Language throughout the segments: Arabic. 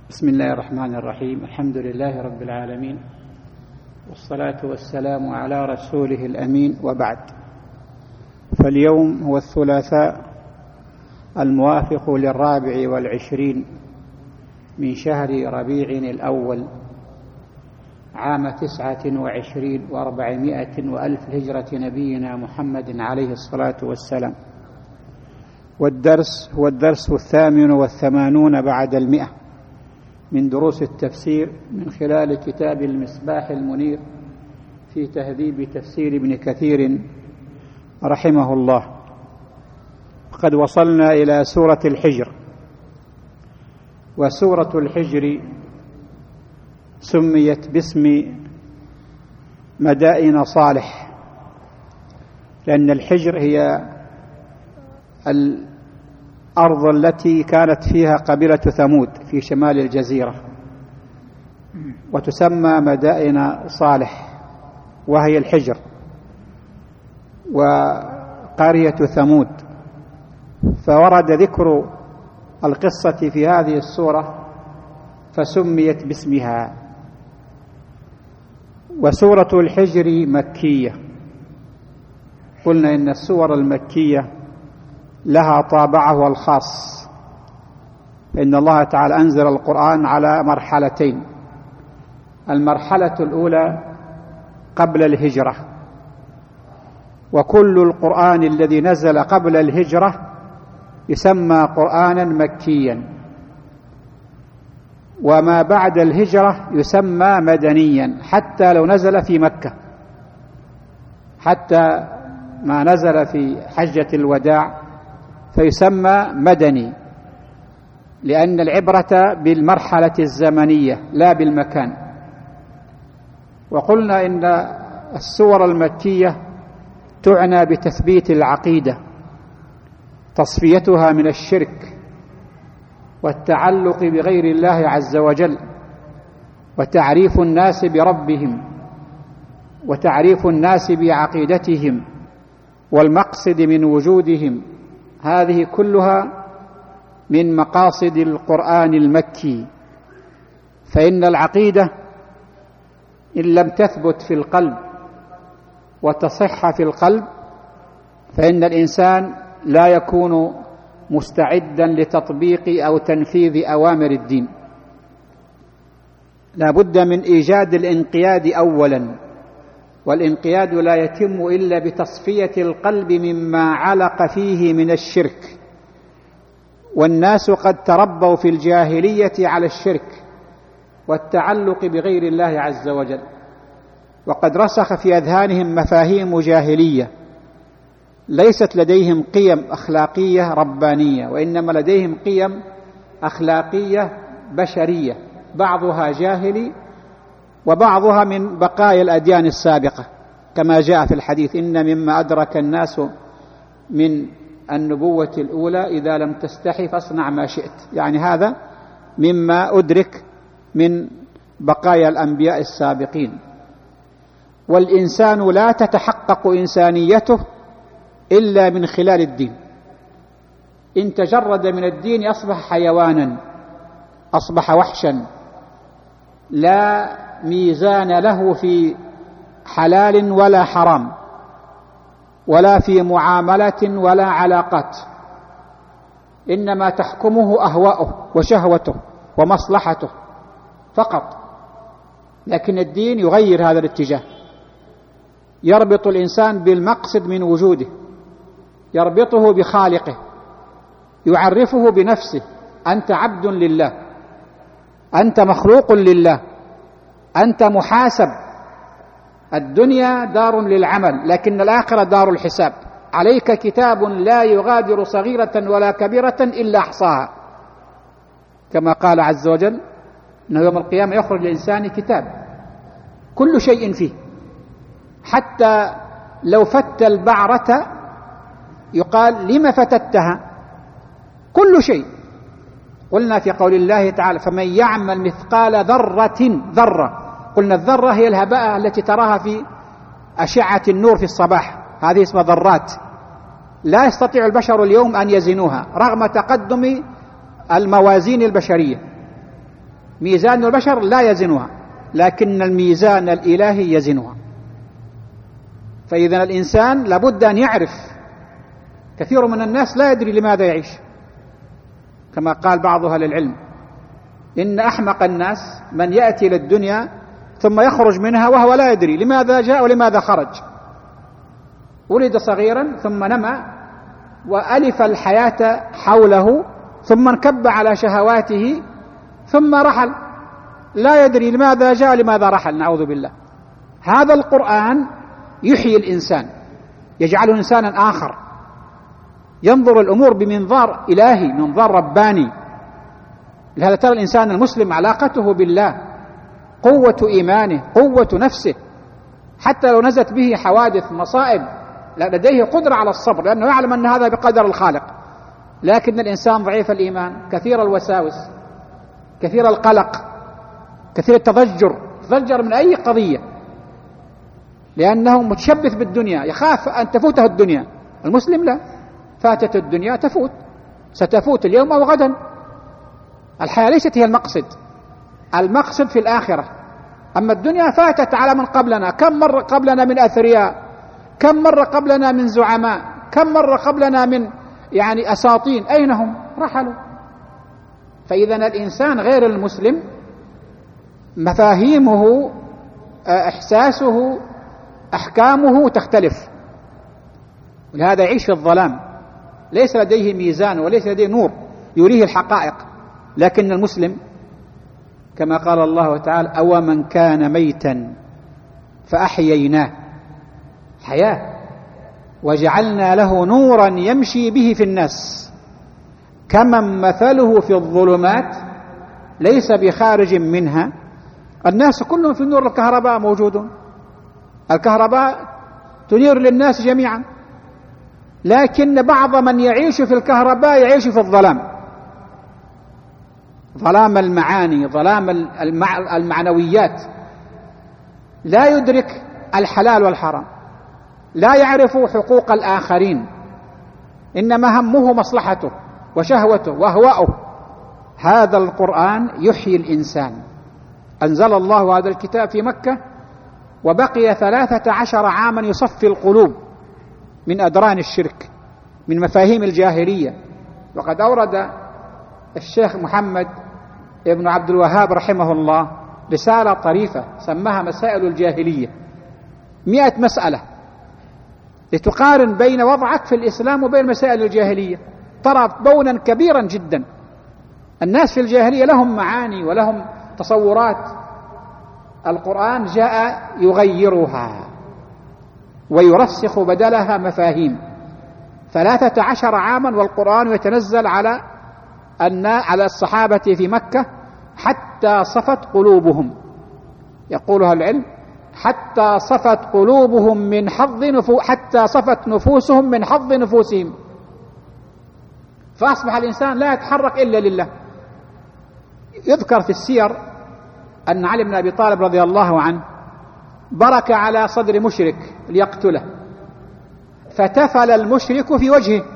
بسم الله الرحمن الرحيم. الحمد لله رب العالمين، والصلاة والسلام على رسوله الأمين، وبعد. فاليوم هو الثلاثاء الموافق 24 من شهر ربيع الأول عام 29 و400 وألف هجرة نبينا محمد عليه الصلاة والسلام. والدرس هو الدرس 88 بعد 100 من دروس التفسير من خلال كتاب المصباح المنير في تهذيب تفسير ابن كثير رحمه الله. قد وصلنا إلى سورة الحجر، وسورة الحجر سميت باسم مدائن صالح، لأن الحجر هي الأرض التي كانت فيها قبيلة ثمود في شمال الجزيرة، وتسمى مدائن صالح، وهي الحجر وقرية ثمود. فورد ذكر القصة في هذه السورة فسميت باسمها. وسورة الحجر مكية. قلنا إن السور المكية لها طابعها الخاص، فإن الله تعالى أنزل القرآن على مرحلتين: المرحلة الأولى قبل الهجرة، وكل القرآن الذي نزل قبل الهجرة يسمى قرآنا مكيا، وما بعد الهجرة يسمى مدنيا، حتى لو نزل في مكة، حتى ما نزل في حجة الوداع فيسمى مدني، لأن العبرة بالمرحلة الزمنية لا بالمكان. وقلنا إن السور المكية تعنى بتثبيت العقيدة، تصفيتها من الشرك والتعلق بغير الله عز وجل، وتعريف الناس بربهم، وتعريف الناس بعقيدتهم والمقصد من وجودهم. هذه كلها من مقاصد القرآن المكي. فإن العقيدة إن لم تثبت في القلب وتصح في القلب فإن الإنسان لا يكون مستعدا لتطبيق أو تنفيذ أوامر الدين. لا بد من إيجاد الانقياد أولا، والانقياد لا يتم إلا بتصفية القلب مما علق فيه من الشرك. والناس قد تربوا في الجاهلية على الشرك والتعلق بغير الله عز وجل، وقد رسخ في أذهانهم مفاهيم جاهلية، ليست لديهم قيم أخلاقية ربانية، وإنما لديهم قيم أخلاقية بشرية، بعضها جاهلي وبعضها من بقايا الأديان السابقة، كما جاء في الحديث: إن مما أدرك الناس من النبوة الأولى إذا لم تستحي فاصنع ما شئت. يعني هذا مما أدرك من بقايا الأنبياء السابقين. والإنسان لا تتحقق إنسانيته إلا من خلال الدين. إن تجرد من الدين أصبح حيوانا، أصبح وحشا، لا ميزان له في حلال ولا حرام، ولا في معاملة ولا علاقات، إنما تحكمه أهواؤه وشهوته ومصلحته فقط. لكن الدين يغير هذا الاتجاه، يربط الإنسان بالمقصد من وجوده، يربطه بخالقه، يعرفه بنفسه: أنت عبد لله، أنت مخلوق لله، أنت محاسب. الدنيا دار للعمل، لكن الآخرة دار الحساب. عليك كتاب لا يغادر صغيرة ولا كبيرة إلا أحصاها، كما قال عز وجل أنه يوم القيامة يخرج للإنسان كتاب كل شيء فيه، حتى لو فت البعرة يقال: لم فتتها؟ كل شيء. قلنا في قول الله تعالى: فمن يعمل مثقال ذرة. قلنا الذرة هي الهباء التي تراها في أشعة النور في الصباح، هذه اسمها ذرات، لا يستطيع البشر اليوم أن يزنوها رغم تقدم الموازين البشرية. ميزان البشر لا يزنها، لكن الميزان الإلهي يزنها. فإذا الإنسان لابد أن يعرف. كثير من الناس لا يدري لماذا يعيش، كما قال بعض أهل العلم: إن أحمق الناس من يأتي للدنيا ثم يخرج منها وهو لا يدري لماذا جاء ولماذا خرج. ولد صغيرا ثم نمى وألف الحياة حوله، ثم انكب على شهواته، ثم رحل، لا يدري لماذا جاء لماذا رحل، نعوذ بالله. هذا القرآن يحيي الإنسان، يجعله إنسانا آخر، ينظر الأمور بمنظار إلهي، منظار رباني. لهذا ترى الإنسان المسلم علاقته بالله، قوة إيمانه، قوة نفسه، حتى لو نزلت به حوادث مصائب لديه قدرة على الصبر، لأنه يعلم أن هذا بقدر الخالق. لكن الإنسان ضعيف الإيمان، كثير الوساوس، كثير القلق، كثير التضجر، تضجر من أي قضية، لأنه متشبث بالدنيا، يخاف أن تفوته الدنيا. المسلم لا، فاتت الدنيا تفوت، ستفوت اليوم أو غدا. الحياة ليست هي المقصد، المقصد في الآخرة. أما الدنيا فاتت على من قبلنا، كم مرة قبلنا من أثرياء، كم مرة قبلنا من زعماء، كم مرة قبلنا من أساطين، أين هم؟ رحلوا. فإذا الإنسان غير المسلم مفاهيمه، إحساسه، أحكامه تختلف، ولهذا يعيش في الظلام، ليس لديه ميزان وليس لديه نور يريه الحقائق. لكن المسلم كما قال الله تعالى: أو من كان ميتا فأحييناه حياة وجعلنا له نورا يمشي به في الناس كمن مثله في الظلمات ليس بخارج منها. الناس كلهم في نور الكهرباء موجودون، الكهرباء تنير للناس جميعا، لكن بعض من يعيش في الكهرباء يعيش في الظلام، ظلام المعاني، ظلام المعنويات، لا يدرك الحلال والحرام، لا يعرف حقوق الآخرين، إنما همه مصلحته وشهوته وأهواؤه. هذا القرآن يحيي الإنسان. أنزل الله هذا الكتاب في مكة، وبقي 13 عاما يصفي القلوب من أدران الشرك، من مفاهيم الجاهلية. وقد أورد الشيخ محمد ابن عبد الوهاب رحمه الله رسالة طريفة سماها مسائل الجاهلية، 100 مسألة لتقارن بين وضعك في الإسلام وبين مسائل الجاهلية، ترى بونا كبيرا جدا. الناس في الجاهلية لهم معاني ولهم تصورات، القرآن جاء يغيرها ويرسخ بدلها مفاهيم. 13 عاما والقرآن يتنزل على الصحابة في مكة حتى صفت قلوبهم، يقولها العلم، حتى صفت قلوبهم من حظ حتى صفت نفوسهم من حظ نفوسهم، فأصبح الإنسان لا يتحرك إلا لله. يذكر في السير أن علي بن أبي طالب رضي الله عنه برك على صدر مشرك ليقتله، فتفل المشرك في وجهه.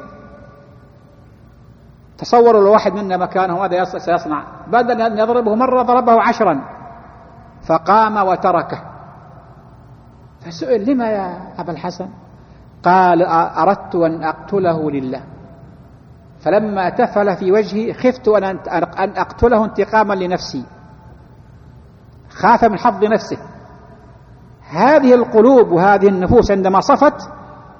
تصوروا لو واحد منا مكانه ماذا سيصنع؟ بدل أن يضربه مرة ضربه 10، فقام وتركه. فسئل: لما يا أبا الحسن؟ قال: أردت أن أقتله لله، فلما تفل في وجهي خفت أن أقتله انتقاما لنفسي، خاف من حظ نفسه. هذه القلوب وهذه النفوس عندما صفت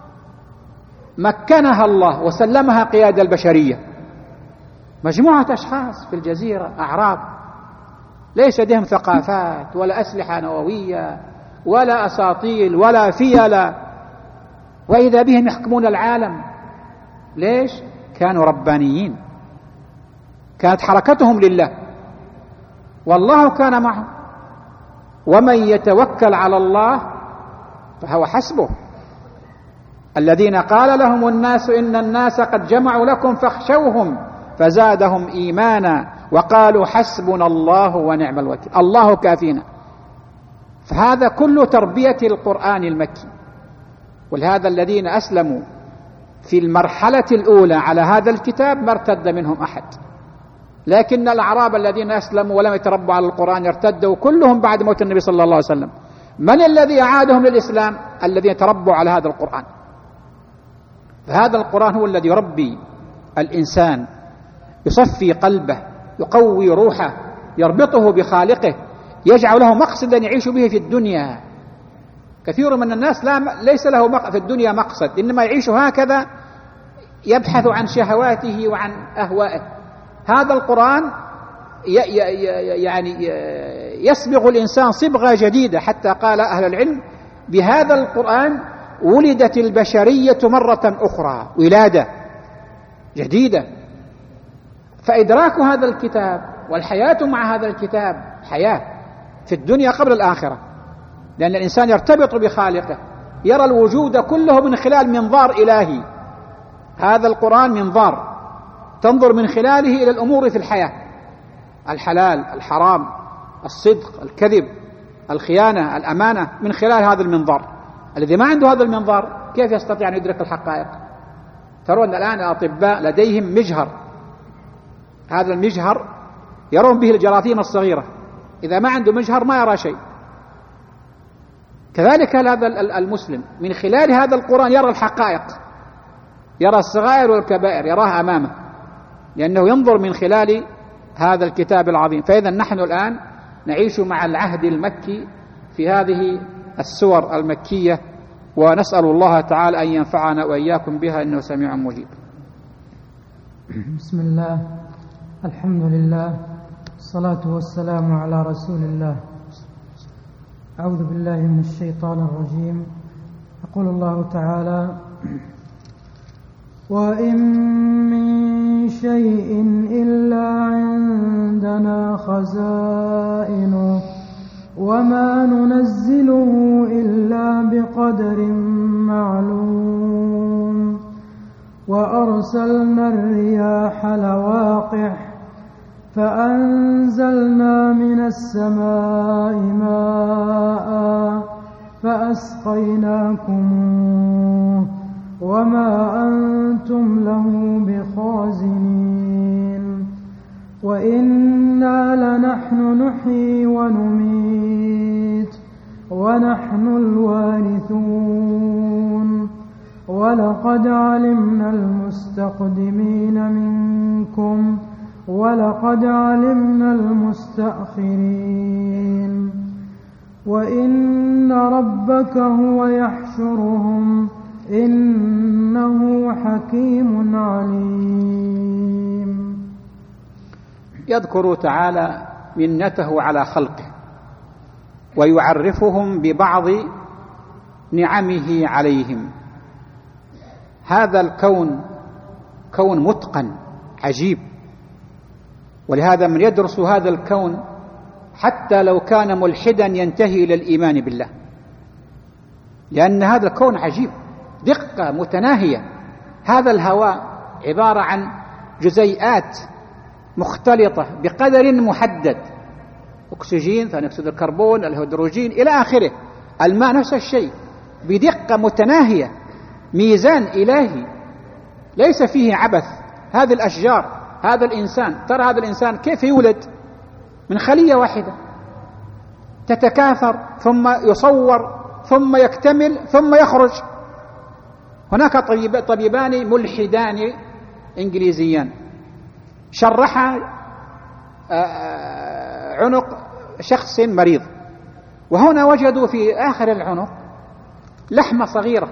مكنها الله وسلمها قيادة البشرية. مجموعة أشخاص في الجزيرة أعراب ليس لديهم ثقافات ولا أسلحة نووية ولا أساطيل ولا فيلة، وإذا بهم يحكمون العالم. ليش؟ كانوا ربانيين، كانت حركتهم لله، والله كان معهم. ومن يتوكل على الله فهو حسبه. الذين قال لهم الناس إن الناس قد جمعوا لكم فاخشوهم فزادهم إيمانا وقالوا حسبنا الله ونعم الوكيل، الله كافينا. فهذا كله تربية القرآن المكي. ولهذا الذين أسلموا في المرحلة الأولى على هذا الكتاب ما ارتد منهم أحد، لكن الأعراب الذين أسلموا ولم يتربوا على القرآن ارتدوا كلهم بعد موت النبي صلى الله عليه وسلم. من الذي أعادهم للإسلام؟ الذين تربوا على هذا القرآن. فهذا القرآن هو الذي يربي الإنسان، يصفي قلبه، يقوي روحه، يربطه بخالقه، يجعل له مقصدا يعيش به في الدنيا. كثير من الناس ليس له في الدنيا مقصد، إنما يعيش هكذا يبحث عن شهواته وعن أهوائه. هذا القرآن يعني يصبغ الإنسان صبغة جديدة، حتى قال أهل العلم بهذا القرآن ولدت البشرية مرة أخرى، ولادة جديدة. فإدراك هذا الكتاب والحياة مع هذا الكتاب حياة في الدنيا قبل الآخرة، لأن الإنسان يرتبط بخالقه، يرى الوجود كله من خلال منظار إلهي. هذا القرآن منظار تنظر من خلاله إلى الأمور في الحياة، الحلال، الحرام، الصدق، الكذب، الخيانة، الأمانة، من خلال هذا المنظار. الذي ما عنده هذا المنظار كيف يستطيع أن يدرك الحقائق؟ ترون الآن الأطباء لديهم مجهر، هذا المجهر يرون به الجراثيم الصغيرة، إذا ما عنده مجهر ما يرى شيء. كذلك هذا المسلم من خلال هذا القرآن يرى الحقائق، يرى الصغائر والكبائر، يراها أمامه، لأنه ينظر من خلال هذا الكتاب العظيم. فإذا نحن الآن نعيش مع العهد المكي في هذه السور المكية، ونسأل الله تعالى أن ينفعنا وإياكم بها إنه سميع مجيب. بسم الله، الحمد لله، الصلاة والسلام على رسول الله. أعوذ بالله من الشيطان الرجيم. يقول الله تعالى: وإن من شيء إلا عندنا خزائنه وما ننزله إلا بقدر معلوم وأرسلنا الرياح لواقح فأنزلنا من السماء ماء فأسقيناكموه وما أنتم له بخازنين وإنا لنحن نحيي ونميت ونحن الوارثون ولقد علمنا المستقدمين منكم ولقد علمنا المستأخرين وإن ربك هو يحشرهم إنه حكيم عليم. يذكر تعالى منته على خلقه ويعرفهم ببعض نعمه عليهم. هذا الكون كون متقن عجيب، ولهذا من يدرس هذا الكون حتى لو كان ملحدا ينتهي إلى الإيمان بالله، لأن هذا الكون عجيب، دقة متناهية. هذا الهواء عبارة عن جزيئات مختلطة بقدر محدد، أكسجين، ثاني أكسيد الكربون، الهيدروجين إلى آخره. الماء نفس الشيء بدقة متناهية، ميزان إلهي ليس فيه عبث. هذه الأشجار، هذا الإنسان، ترى هذا الإنسان كيف يولد من خلية واحدة تتكاثر ثم يصور ثم يكتمل ثم يخرج. هناك طبيبان ملحدان إنجليزيان شرحا عنق شخص مريض، وهنا وجدوا في آخر العنق لحمة صغيرة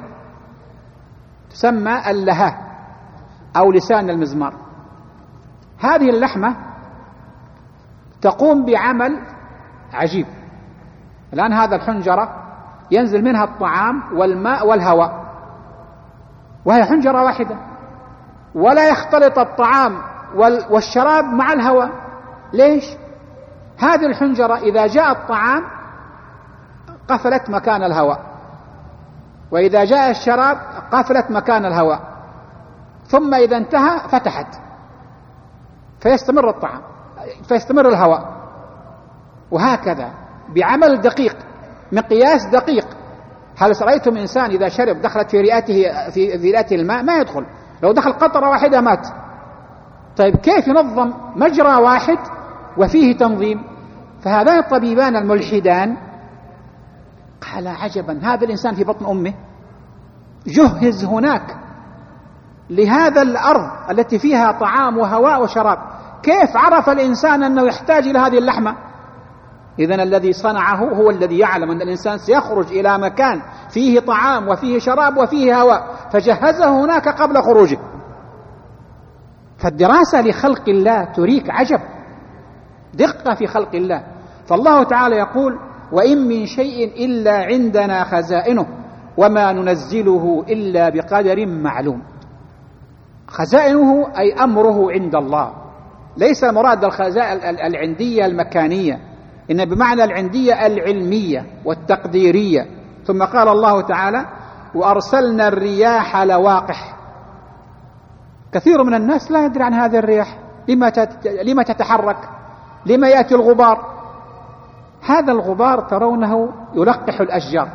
تسمى اللهاه أو لسان المزمار. هذه اللحمة تقوم بعمل عجيب. الآن هذا الحنجرة ينزل منها الطعام والماء والهواء، وهي حنجرة واحدة، ولا يختلط الطعام والشراب مع الهواء. ليش؟ هذه الحنجرة إذا جاء الطعام قفلت مكان الهواء، وإذا جاء الشراب قفلت مكان الهواء، ثم إذا انتهى فتحت، فيستمر الطعام، فيستمر الهواء، وهكذا بعمل دقيق، مقياس دقيق. هل رأيتم إنسان إذا شرب دخلت في رئته الماء؟ ما يدخل. لو دخل قطرة واحدة مات. طيب كيف ينظم مجرى واحد وفيه تنظيم؟ فهذان الطبيبان الملحدان قال عجبا، هذا الإنسان في بطن أمه جهز هناك لهذا الأرض التي فيها طعام وهواء وشراب، كيف عرف الإنسان أنه يحتاج إلى هذه اللحمة؟ إذن الذي صنعه هو الذي يعلم أن الإنسان سيخرج إلى مكان فيه طعام وفيه شراب وفيه هواء، فجهزه هناك قبل خروجه. فالدراسة لخلق الله تريك عجب، دقة في خلق الله. فالله تعالى يقول: وإن من شيء إلا عندنا خزائنه وما ننزله إلا بقدر معلوم. خزائنه أي أمره عند الله، ليس مراد الخزائن العندية المكانية، إن بمعنى العندية العلمية والتقديرية. ثم قال الله تعالى: وأرسلنا الرياح لواقح. كثير من الناس لا يدري عن هذه الرياح، لما تتحرك، لما يأتي الغبار. هذا الغبار ترونه يلقح الأشجار.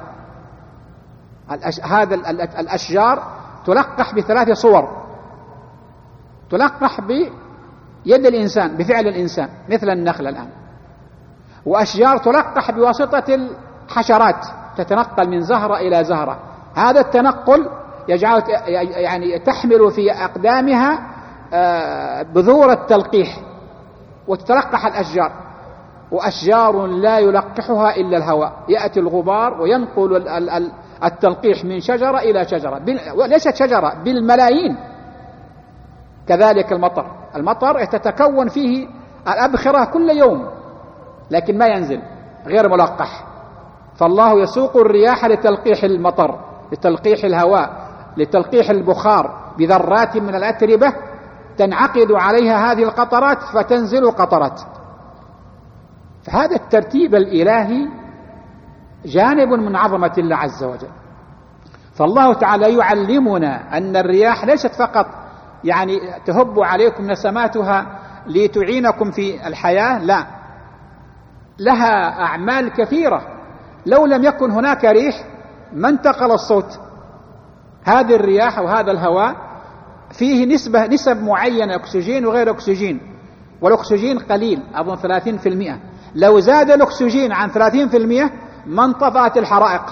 هذا الأشجار تلقح ب3 صور: تلقح بيد الإنسان، بفعل الإنسان مثل النخل الآن، وأشجار تلقح بواسطة الحشرات، تتنقل من زهرة إلى زهرة. هذا التنقل يجعل يعني تحمل في أقدامها بذور التلقيح وتتلقح الأشجار. وأشجار لا يلقحها إلا الهواء، يأتي الغبار وينقل التلقيح من شجرة إلى شجرة، ليست شجرة، بالملايين. كذلك المطر تتكون فيه الأبخرة كل يوم، لكن ما ينزل، غير ملقح. فالله يسوق الرياح لتلقيح المطر، لتلقيح الهواء، لتلقيح البخار بذرات من الأتربة تنعقد عليها هذه القطرات فتنزل القطرات. فهذا الترتيب الإلهي جانب من عظمة الله عز وجل. فالله تعالى يعلمنا أن الرياح ليست فقط يعني تهب عليكم نسماتها لتعينكم في الحياة، لا، لها أعمال كثيرة. لو لم يكن هناك ريح ما انتقل الصوت. هذه الرياح وهذا الهواء فيه نسب معينة، أكسجين وغير أكسجين، والأكسجين قليل، أظن 30%. لو زاد الأكسجين عن 30% ما انطفأت الحرائق.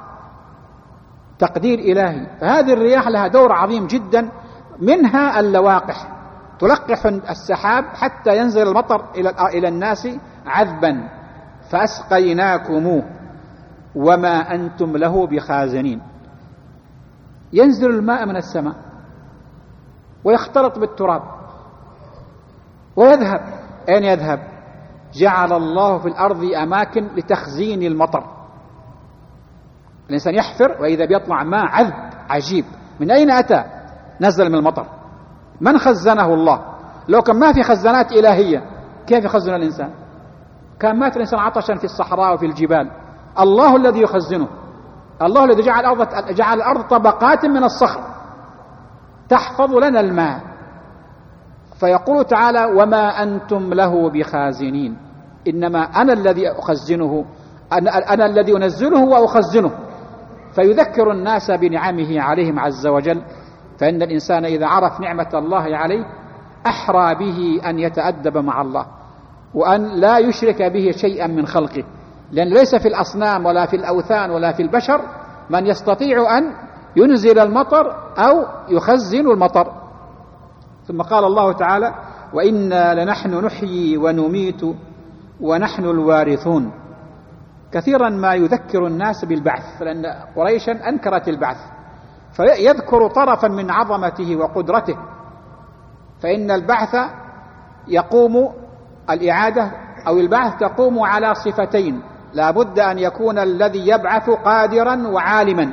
تقدير إلهي. فهذه الرياح لها دور عظيم جدا، منها اللواقح، تلقح السحاب حتى ينزل المطر إلى الناس عذبا، فأسقيناكموه وما أنتم له بخازنين. ينزل الماء من السماء ويختلط بالتراب ويذهب. أين يذهب؟ جعل الله في الأرض أماكن لتخزين المطر. الإنسان يحفر وإذا بيطلع ماء عذب عجيب. من أين أتى؟ نزل من المطر. من خزنه؟ الله. لو كان ما في خزانات إلهية كيف يخزن الإنسان؟ كان مات الإنسان عطشا في الصحراء وفي الجبال. الله الذي يخزنه، الله الذي جعل الأرض طبقات من الصخر تحفظ لنا الماء. فيقول تعالى: وما أنتم له بخازنين، إنما أنا الذي أخزنه، أنا الذي أنزله وأخزنه. فيذكر الناس بنعمه عليهم عز وجل. فإن الإنسان إذا عرف نعمة الله عليه أحرى به أن يتأدب مع الله، وأن لا يشرك به شيئا من خلقه، لأن ليس في الأصنام ولا في الأوثان ولا في البشر من يستطيع أن ينزل المطر أو يخزن المطر. ثم قال الله تعالى: وإنا لنحن نحيي ونميت ونحن الوارثون. كثيرا ما يذكر الناس بالبعث، لأن قريشا أنكرت البعث، فيذكر طرفا من عظمته وقدرته. فإن البعث يقوم، الإعادة أو البعث تقوم على صفتين: لا بد أن يكون الذي يبعث قادرا وعالما.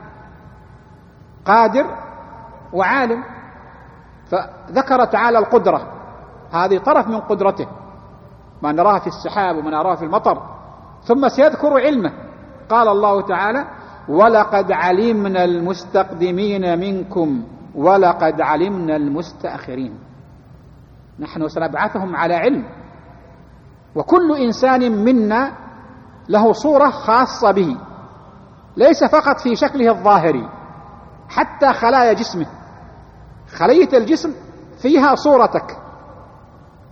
قادر وعالم. فذكر تعالى القدرة، هذه طرف من قدرته، ما نراه في السحاب وما نراه في المطر. ثم سيذكر علمه. قال الله تعالى: ولقد علمنا المستقدمين منكم ولقد علمنا المستأخرين. نحن سنبعثهم على علم. وكل إنسان منا له صورة خاصة به، ليس فقط في شكله الظاهري، حتى خلايا جسمه، خلية الجسم فيها صورتك،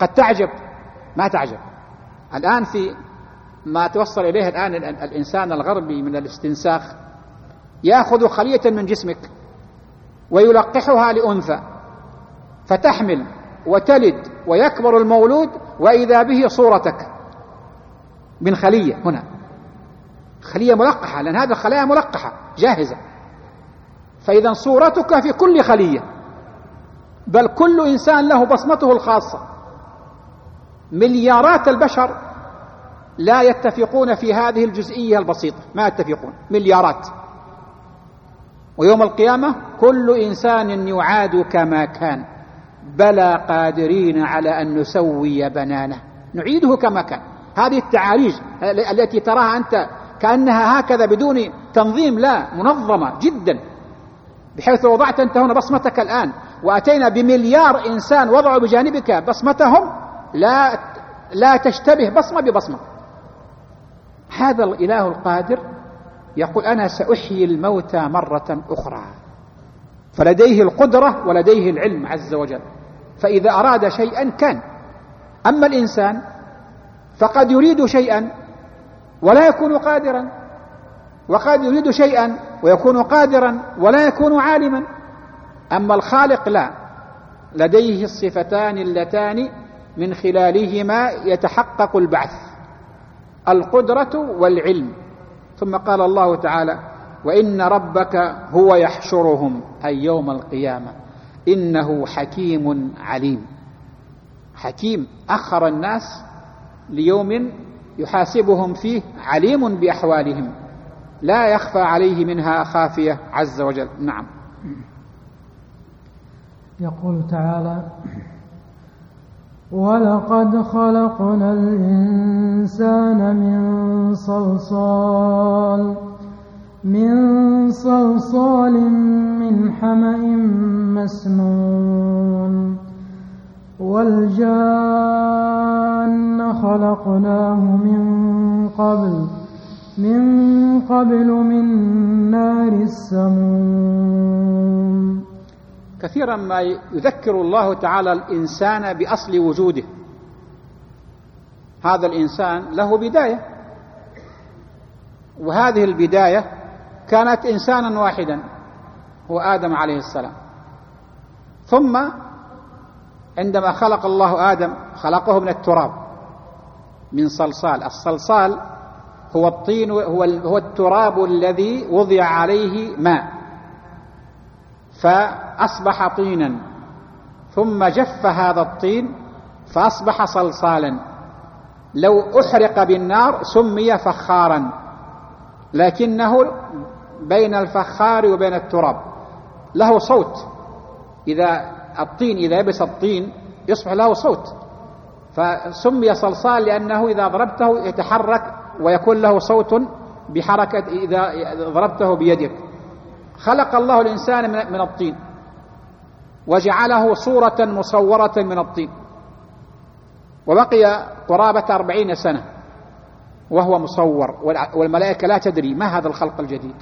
قد تعجب ما تعجب. الآن في ما توصل إليه الآن الإنسان الغربي من الاستنساخ، يأخذ خلية من جسمك ويلقحها لأنثى فتحمل وتلد ويكبر المولود، وإذا به صورتك من خلية، هنا خلية ملقحة، لأن هذه الخلايا ملقحة جاهزة، فإذا صورتك في كل خلية، بل كل إنسان له بصمته الخاصة. مليارات البشر لا يتفقون في هذه الجزئية البسيطة، ما يتفقون، مليارات. ويوم القيامة كل إنسان يعاد كما كان، بلى قادرين على أن نسوي بنانه، نعيده كما كان. هذه التعاريج التي تراها أنت كأنها هكذا بدون تنظيم، لا، منظمة جدا، بحيث وضعت أنت هنا بصمتك الآن، وأتينا بمليار إنسان وضعوا بجانبك بصمتهم، لا تشتبه بصمة ببصمة. هذا الإله القادر يقول أنا سأحيي الموتى مرة أخرى، فلديه القدرة ولديه العلم عز وجل، فإذا أراد شيئا كان. أما الإنسان فقد يريد شيئا ولا يكون قادرا، وقد يريد شيئا ويكون قادرا ولا يكون عالما. أما الخالق لا، لديه الصفتان اللتان من خلالهما يتحقق البعث، القدرة والعلم. ثم قال الله تعالى وإن ربك هو يحشرهم أي يوم القيامة إنه حكيم عليم. حكيم أخر الناس ليوم يحاسبهم فيه، عليم بأحوالهم، لا يخفى عليه منها خافية عز وجل. نعم. يقول تعالى ولقد خلقنا الإنسان من صلصال من حمأ مسنون والجان خلقناه من قبل من نار السموم. كثيرا ما يذكر الله تعالى الإنسان بأصل وجوده. هذا الإنسان له بداية، وهذه البداية كانت إنسانا واحدا هو آدم عليه السلام، ثم عندما خلق الله آدم خلقه من التراب، من صلصال. الصلصال هو الطين، هو التراب الذي وضع عليه ماء فأصبح طينا، ثم جف هذا الطين فأصبح صلصالا. لو أحرق بالنار سمي فخارا، لكنه بين الفخار وبين التراب له صوت. إذا يبس الطين يصبح له صوت، فسمي صلصال لأنه إذا ضربته يتحرك ويكون له صوت بحركة إذا ضربته بيدك. خلق الله الإنسان من الطين وجعله صورة مصورة من الطين، وبقي قرابة 40 سنة وهو مصور، والملائكة لا تدري ما هذا الخلق الجديد.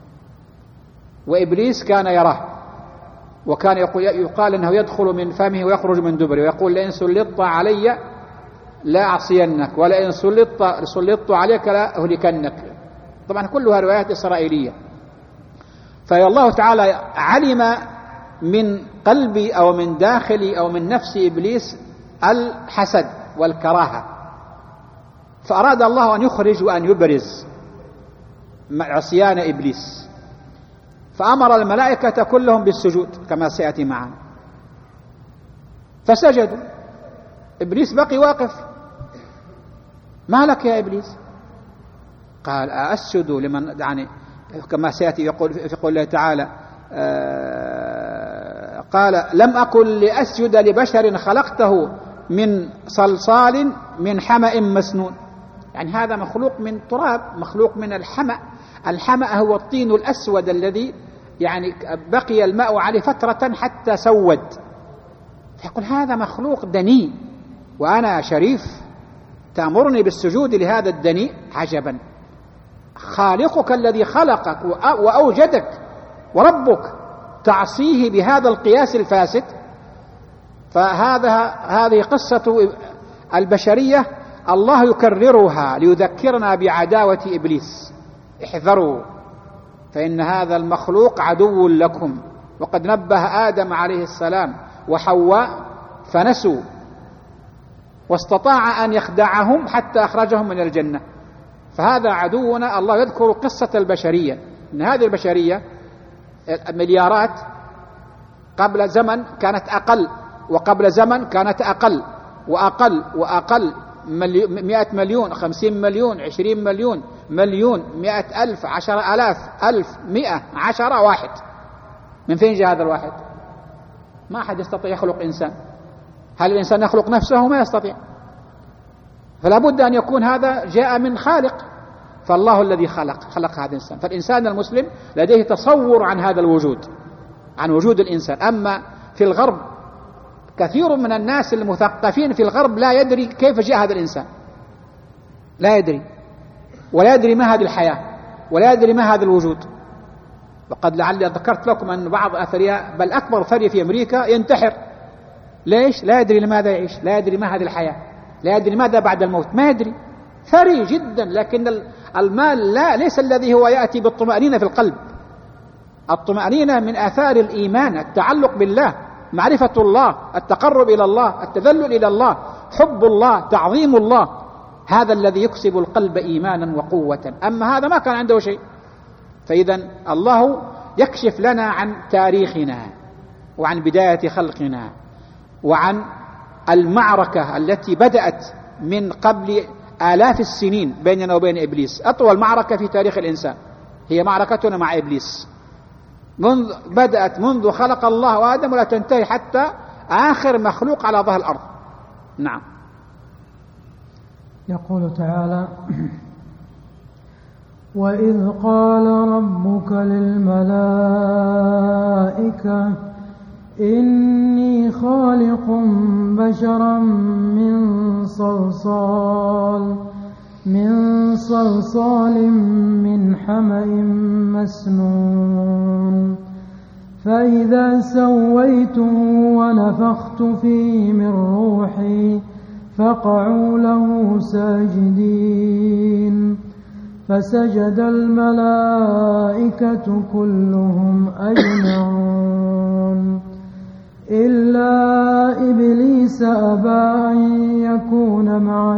وإبليس كان يراه، وكان يقال أنه يدخل من فمه ويخرج من دبره، ويقول لئن سلطت علي لا أعصينك ولئن سلطت عليك لا أهلكنك. طبعا كلها روايات إسرائيلية. فالله تعالى علم من قلبي أو من داخلي أو من نفس إبليس الحسد والكراهة، فأراد الله أن يخرج وأن يبرز عصيان إبليس، فأمر الملائكة كلهم بالسجود كما سيأتي معنا، فسجدوا. إبليس بقي واقف. ما لك يا إبليس؟ قال أسجد لمن يعني كما سيأتي يقول في قول الله تعالى قال لم أكن لأسجد لبشر خلقته من صلصال من حمأ مسنون. يعني هذا مخلوق من تراب، مخلوق من الحمأ. الحمأ هو الطين الأسود الذي يعني بقي الماء عليه فترة حتى سود، فيقول هذا مخلوق دني وأنا شريف تأمرني بالسجود لهذا الدني؟ عجبا، خالقك الذي خلقك وأوجدك وربك تعصيه بهذا القياس الفاسد؟ هذه قصة البشرية الله يكررها ليذكرنا بعداوة إبليس. احذروا فإن هذا المخلوق عدو لكم. وقد نبه آدم عليه السلام وحواء فنسوا، واستطاع أن يخدعهم حتى أخرجهم من الجنة. فهذا عدونا. الله يذكر قصة البشرية، إن هذه البشرية مليارات، قبل زمن كانت أقل، وقبل زمن كانت أقل وأقل وأقل، 100 مليون، 50 مليون، 20 مليون، مليون، 100 ألف، 10,000، 1000، 100، 10 واحد. من فين جاء هذا الواحد؟ ما أحد يستطيع يخلق إنسان. هل الإنسان يخلق نفسه؟ ما يستطيع. فلا بد أن يكون هذا جاء من خالق. فالله الذي خلق هذا الإنسان. فالإنسان المسلم لديه تصور عن هذا الوجود، عن وجود الإنسان. أما في الغرب كثير من الناس المثقفين في الغرب لا يدري كيف جاء هذا الإنسان، لا يدري، ولا يدري ما هذه الحياة، ولا يدري ما هذا الوجود. وقد لعلي ذكرت لكم أن بعض أثرياء، بل أكبر ثري في أمريكا، ينتحر. ليش؟ لا يدري لماذا يعيش، لا يدري ما هذه الحياة، لا يدري ماذا بعد الموت، ما يدري. ثري جدا، لكن المال ليس الذي هو يأتي بالطمأنينة في القلب. الطمأنينة من آثار الإيمان، التعلق بالله، معرفة الله، التقرب إلى الله، التذلل إلى الله، حب الله، تعظيم الله. هذا الذي يكسب القلب إيمانا وقوة. أما هذا ما كان عنده شيء. فإذا الله يكشف لنا عن تاريخنا، وعن بداية خلقنا، وعن المعركة التي بدأت من قبل آلاف السنين بيننا وبين إبليس. أطول معركة في تاريخ الإنسان هي معركتنا مع إبليس، بدأت منذ خلق الله آدم ولا تنتهي حتى آخر مخلوق على ظهر الأرض. نعم. يقول تعالى: وإذ قال ربك للملائكة إني خالق بشرا من صلصال من حمأ مسنون فإذا سويته ونفخت فيه من روحي فقعوا له ساجدين فسجد الملائكة كلهم أجمعون إلا إبليس أبى أن يكون مع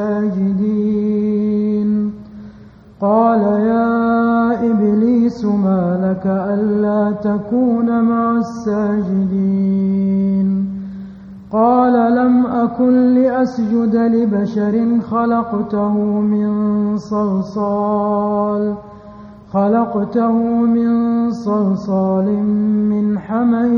الساجدين قال يا إبليس ما لك ألا تكون مع الساجدين قال لم أكن لأسجد لبشر خلقته من صلصال من حمأ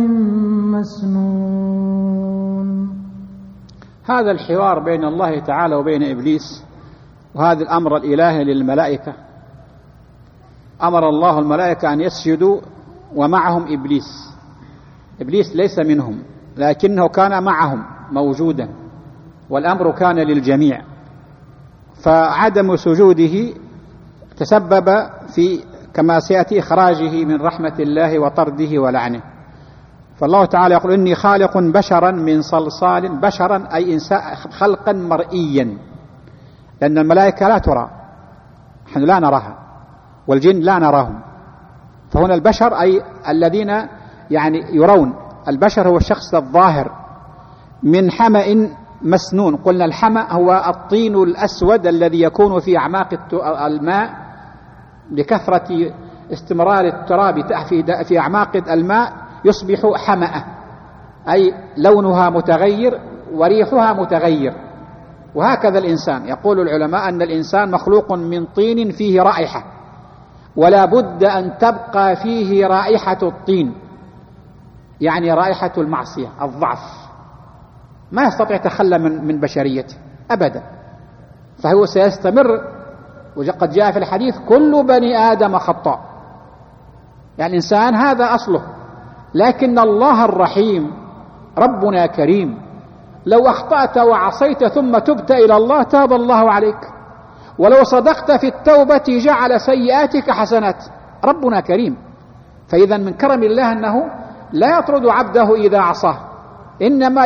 مسنون. هذا الحوار بين الله تعالى وبين إبليس، وهذا الأمر الإلهي للملائكة. أمر الله الملائكة أن يسجدوا ومعهم إبليس. إبليس ليس منهم لكنه كان معهم موجودا، والأمر كان للجميع. فعدم سجوده تسبب في كما سيأتي إخراجه من رحمة الله وطرده ولعنه. فالله تعالى يقول إني خالق بشرا من صلصال، بشرا أي إنسان، خلقا مرئيا، لأن الملائكة لا ترى، نحن لا نراها، والجن لا نراهم. فهنا البشر أي الذين يعني يرون. البشر هو الشخص الظاهر. من حمأ مسنون، قلنا الحمأ هو الطين الأسود الذي يكون في أعماق الماء لكثرة استمرار التراب في أعماق الماء يصبح حمأة، أي لونها متغير وريحها متغير. وهكذا الإنسان، يقول العلماء أن الإنسان مخلوق من طين فيه رائحة، ولا بد أن تبقى فيه رائحة الطين، يعني رائحة المعصية، الضعف. ما يستطيع يتخلى من بشريته أبدا، فهو سيستمر. وقد جاء في الحديث كل بني آدم خطاء، يعني الإنسان هذا أصله. لكن الله الرحيم ربنا كريم، لو أخطأت وعصيت ثم تبت إلى الله تاب الله عليك، ولو صدقت في التوبة جعل سيئاتك حسنات. ربنا كريم. فإذا من كرم الله أنه لا يطرد عبده إذا عصاه، إنما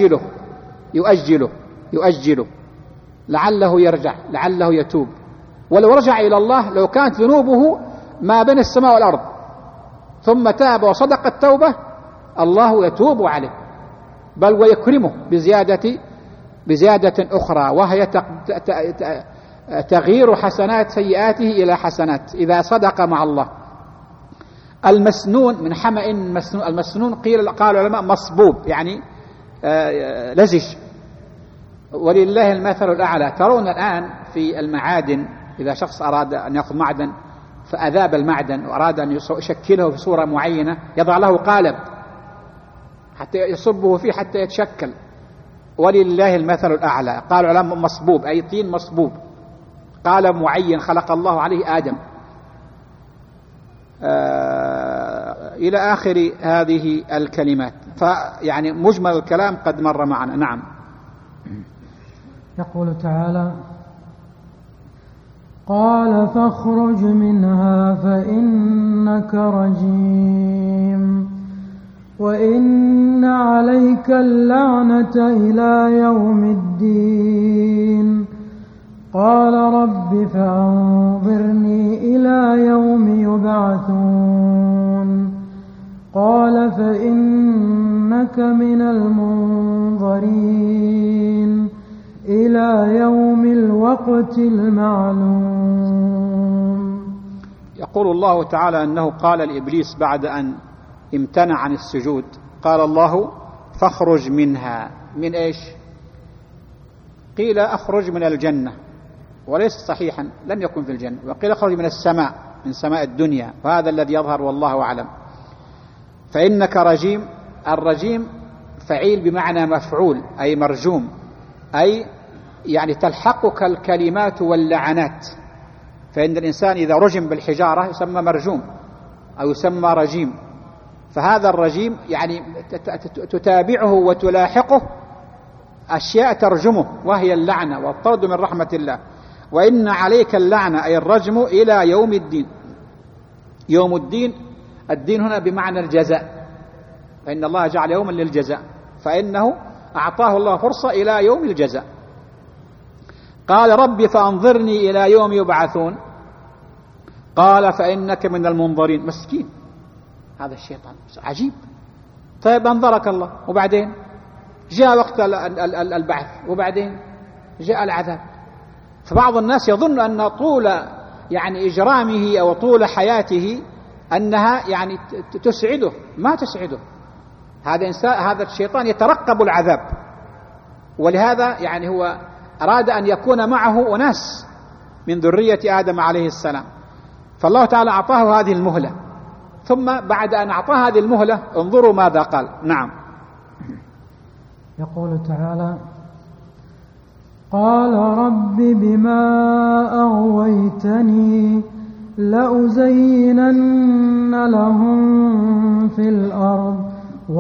يؤجله لعله يرجع، لعله يتوب. ولو رجع إلى الله، لو كانت ذنوبه ما بين السماء والأرض ثم تاب وصدق التوبة، الله يتوب عليه، بل ويكرمه بزيادة أخرى، وهي تغيير حسنات سيئاته إلى حسنات إذا صدق مع الله. المسنون من حمأ المسنون قال العلماء مصبوب، يعني لزج. ولله المثل الأعلى. ترون الآن في المعادن إذا شخص أراد أن يأخذ معدن فأذاب المعدن وأراد أن يشكله في صورة معينة، يضع له قالب حتى يصبه فيه حتى يتشكل. ولله المثل الأعلى. قال العلماء مصبوب أي طين مصبوب، قالب معين خلق الله عليه آدم، إلى آخر هذه الكلمات. فيعني مجمل الكلام قد مر معنا. نعم. يقول تعالى: قال فاخرج منها فإنك رجيم وإن عليك اللعنة إلى يوم الدين. قال رب فأنظرني إلى يوم يبعثون. قال فإنك من المنظرين إلى يوم الوقت المعلوم. يقول الله تعالى أنه قال لإبليس بعد أن امتنع عن السجود، قال الله فاخرج منها. من إيش؟ قيل أخرج من الجنة، وليس صحيحا، لم يكن في الجنة. وقيل أخرج من السماء، من سماء الدنيا، وهذا الذي يظهر والله أعلم. فإنك رجيم. الرجيم فعيل بمعنى مفعول، أي مرجوم، أي يعني تلحقك الكلمات واللعنات. فإن الإنسان إذا رجم بالحجارة يسمى مرجوم أو يسمى رجيم. فهذا الرجيم يعني تتابعه وتلاحقه أشياء ترجمه، وهي اللعنة والطرد من رحمة الله. وإن عليك اللعنة أي الرجم إلى يوم الدين. يوم الدين، الدين هنا بمعنى الجزاء، فإن الله جعل يوما للجزاء، فإنه أعطاه الله فرصة إلى يوم الجزاء. قال ربي فأنظرني إلى يوم يبعثون. قال فإنك من المنظرين. مسكين هذا الشيطان، عجيب. طيب أنظرك الله، وبعدين جاء وقت البعث، وبعدين جاء العذاب. فبعض الناس يظن أن طول يعني إجرامه أو طول حياته أنها يعني تسعده. ما تسعده. هذا الشيطان يترقب العذاب، ولهذا يعني هو أراد أن يكون معه أناس من ذرية آدم عليه السلام، فالله تعالى أعطاه هذه المهلة. ثم بعد أن أعطاه هذه المهلة انظروا ماذا قال. نعم. يقول تعالى: قال رب بما أغويتني لأزينن لهم في الأرض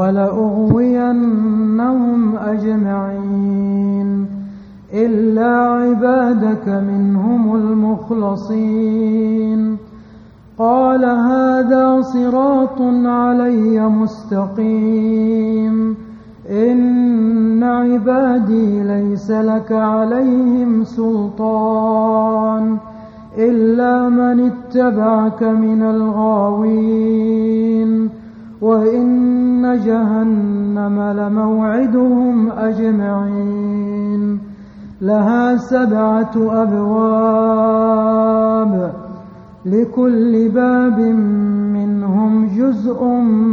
ولأغوينهم أجمعين إلا عبادك منهم المخلصين. قال هذا صراط علي مستقيم إن عبادي ليس لك عليهم سلطان إلا من اتبعك من الغاوين وإن جهنم لموعدهم أجمعين لها 7 أبواب لكل باب منهم جزء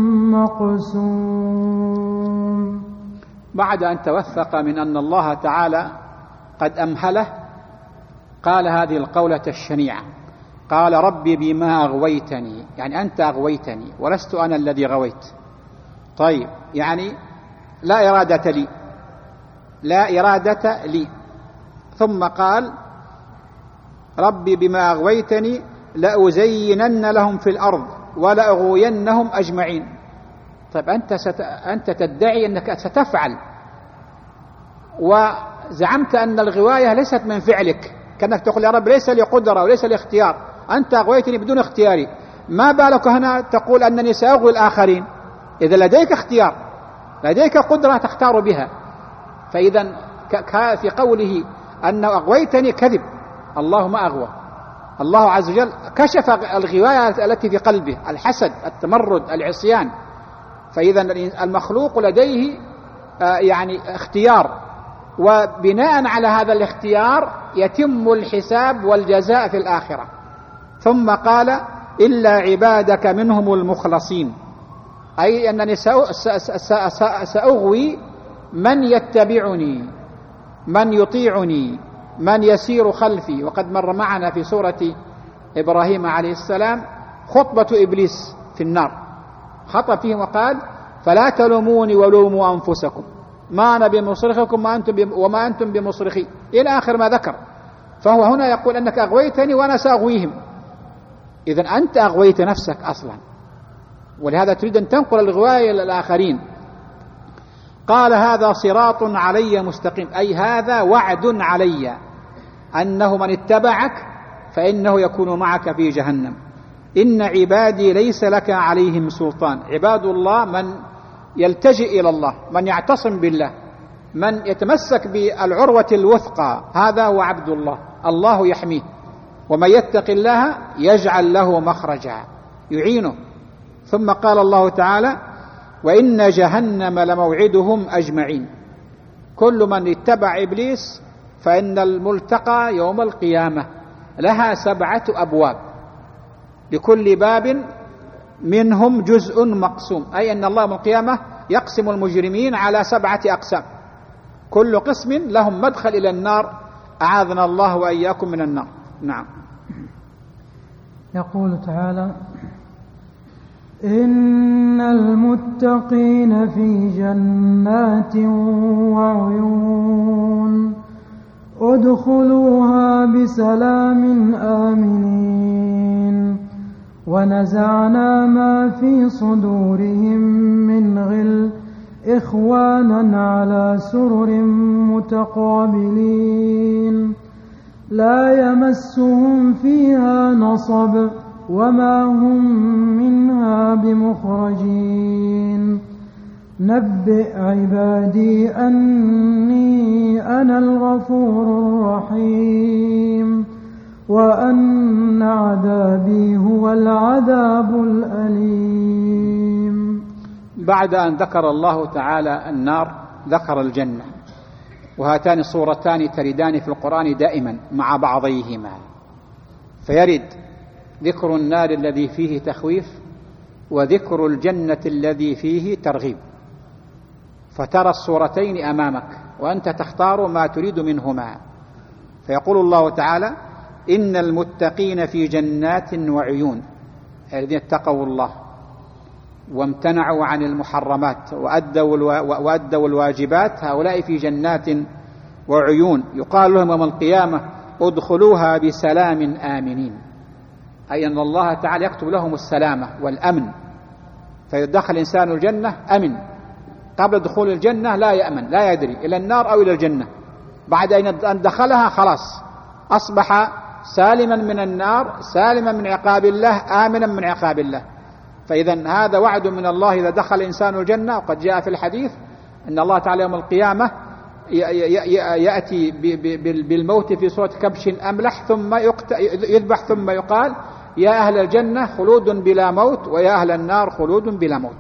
مقسوم. بعد أن توثق من أن الله تعالى قد أمهله قال هذه القولة الشنيعة، قال ربي بما أغويتني، يعني أنت أغويتني ولست أنا الذي غويت. طيب يعني لا إرادة لي. ثم قال ربي بما أغويتني لأزينن لهم في الأرض ولأغوينهم أجمعين. طيب أنت تدعي أنك ستفعل، وزعمت أن الغواية ليست من فعلك، كأنك تقول يا رب ليس لي قدرة وليس لي اختيار، أنت أغويتني بدون اختياري. ما بالك هنا تقول أنني سأغوي الآخرين؟ إذا لديك اختيار لديك قدرة تختار بها. فإذا في قوله أنه أغويتني كذب، الله ما أغوى. الله عز وجل كشف الغواية التي في قلبه، الحسد، التمرد، العصيان. فإذا المخلوق لديه يعني اختيار، وبناء على هذا الاختيار يتم الحساب والجزاء في الآخرة. ثم قال إلا عبادك منهم المخلصين، أي أنني سأغوي من يتبعني، من يطيعني، من يسير خلفي. وقد مر معنا في سورة إبراهيم عليه السلام خطبة إبليس في النار، خطب فيهم وقال فلا تلوموني ولوموا أنفسكم ما أنا بمصرخكم وما أنتم بمصرخي، إلى آخر ما ذكر. فهو هنا يقول أنك أغويتني وأنا سأغويهم. إذن أنت أغويت نفسك أصلا، ولهذا تريد أن تنقل الغواية للآخرين. قال هذا صراط علي مستقيم، أي هذا وعد علي أنه من اتبعك فإنه يكون معك في جهنم. إن عبادي ليس لك عليهم سلطان. عباد الله من يلتجئ إلى الله، من يعتصم بالله، من يتمسك بالعروة الوثقى، هذا هو عبد الله، الله يحميه. ومن يتق الله يجعل له مخرجا، يعينه. ثم قال الله تعالى وإن جهنم لموعدهم أجمعين. كل من اتبع إبليس فإن الملتقى يوم القيامة لها 7 أبواب، لكل باب منهم جزء مقسوم، أي أن الله يوم القيامة يقسم المجرمين على 7 أقسام، كل قسم لهم مدخل إلى النار، أعاذنا الله وإياكم من النار. نعم. يقول تعالى إن المتقين في جنات وعيون ادخلوها بسلام آمنين ونزعنا ما في صدورهم من غل إخوانا على سرر متقابلين لا يمسهم فيها نصب وما هم منها بمخرجين نبئ عبادي أني أنا الغفور الرحيم وأن عذابي هو العذاب الأليم. بعد أن ذكر الله تعالى النار ذكر الجنة، وهاتان الصورتان تردان في القرآن دائما مع بعضيهما، فيرد ذكر النار الذي فيه تخويف وذكر الجنة الذي فيه ترغيب، فترى الصورتين أمامك وأنت تختار ما تريد منهما. فيقول الله تعالى إن المتقين في جنات وعيون، الذين اتقوا الله وامتنعوا عن المحرمات وأدوا الواجبات، هؤلاء في جنات وعيون. يقال لهم يوم القيامة ادخلوها بسلام آمنين، أي أن الله تعالى يكتب لهم السلامة والأمن. فإذا دخل الإنسان الجنة أمن، قبل دخول الجنة لا يأمن، لا يدري إلى النار أو إلى الجنة. بعد أن دخلها خلاص أصبح سالما من النار، سالما من عقاب الله، آمنا من عقاب الله. فإذا هذا وعد من الله إذا دخل الإنسان الجنة. وقد جاء في الحديث أن الله تعالى يوم القيامة يأتي بالموت في صورة كبش أملح ثم يذبح ثم يقال يا أهل الجنة خلود بلا موت ويا أهل النار خلود بلا موت.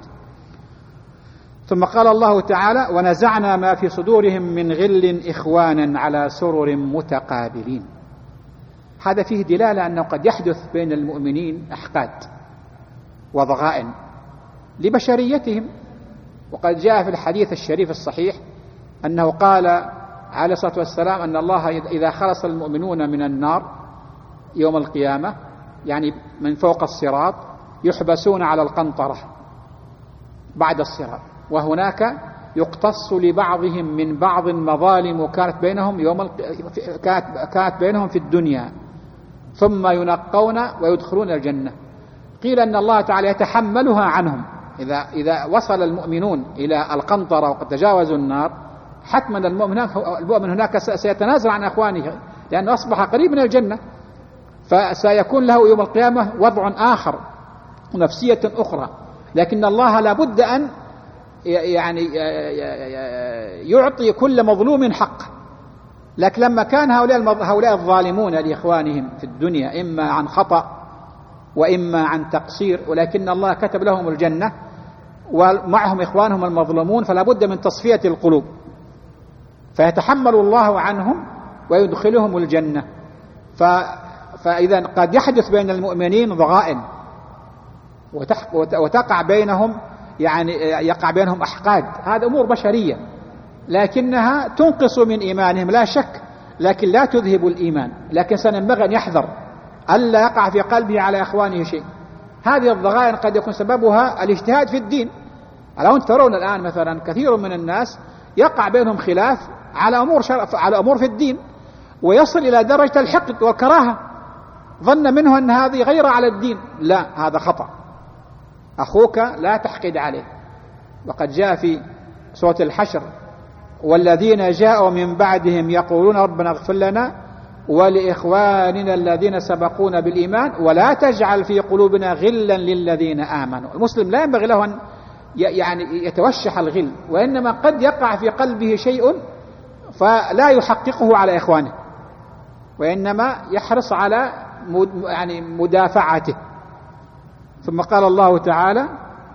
ثم قال الله تعالى ونزعنا ما في صدورهم من غل إخوانا على سرر متقابلين. هذا فيه دلالة أنه قد يحدث بين المؤمنين أحقاد وضغائن لبشريتهم. وقد جاء في الحديث الشريف الصحيح أنه قال عليه الصلاة والسلام أن الله إذا خلص المؤمنون من النار يوم القيامة، يعني من فوق الصراط، يحبسون على القنطرة بعد الصراط، وهناك يقتص لبعضهم من بعض مظالم كانت بينهم في الدنيا، ثم ينقون ويدخلون الجنة. قيل أن الله تعالى يتحملها عنهم إذا وصل المؤمنون إلى القنطرة وقد تجاوزوا النار، حتما المؤمن هناك سيتنازل عن أخوانه لأنه أصبح قريب من الجنة، فسيكون له يوم القيامة وضع آخر ونفسية أخرى. لكن الله لا بد أن يعني يعطي كل مظلوم حقه. لكن لما كان هؤلاء الظالمون لإخوانهم في الدنيا إما عن خطأ وإما عن تقصير، ولكن الله كتب لهم الجنة ومعهم إخوانهم المظلومون، فلا بد من تصفية القلوب، فيتحمل الله عنهم ويدخلهم الجنة. فإذا قد يحدث بين المؤمنين ضغائن وتقع بينهم، يعني يقع بينهم أحقاد، هذا أمور بشرية، لكنها تنقص من إيمانهم لا شك، لكن لا تذهب الإيمان. لكن سنبغي أن يحذر ألا يقع في قلبه على إخوانه شيء. هذه الضغائن قد يكون سببها الاجتهاد في الدين. لو أنتم ترون الآن مثلا كثير من الناس يقع بينهم خلاف على أمور في الدين، ويصل إلى درجة الحقد والكراهة، ظن منه أن هذه غير على الدين. لا، هذا خطأ. أخوك لا تحقد عليه، وقد جاء في سورة الحشر: والذين جاءوا من بعدهم يقولون ربنا اغفر لنا ولإخواننا الذين سبقونا بالإيمان ولا تجعل في قلوبنا غلا للذين آمنوا. المسلم لا ينبغي له أن يعني يتوشح الغل، وإنما قد يقع في قلبه شيء فلا يحققه على إخوانه، وإنما يحرص على يعني مدافعته. ثم قال الله تعالى: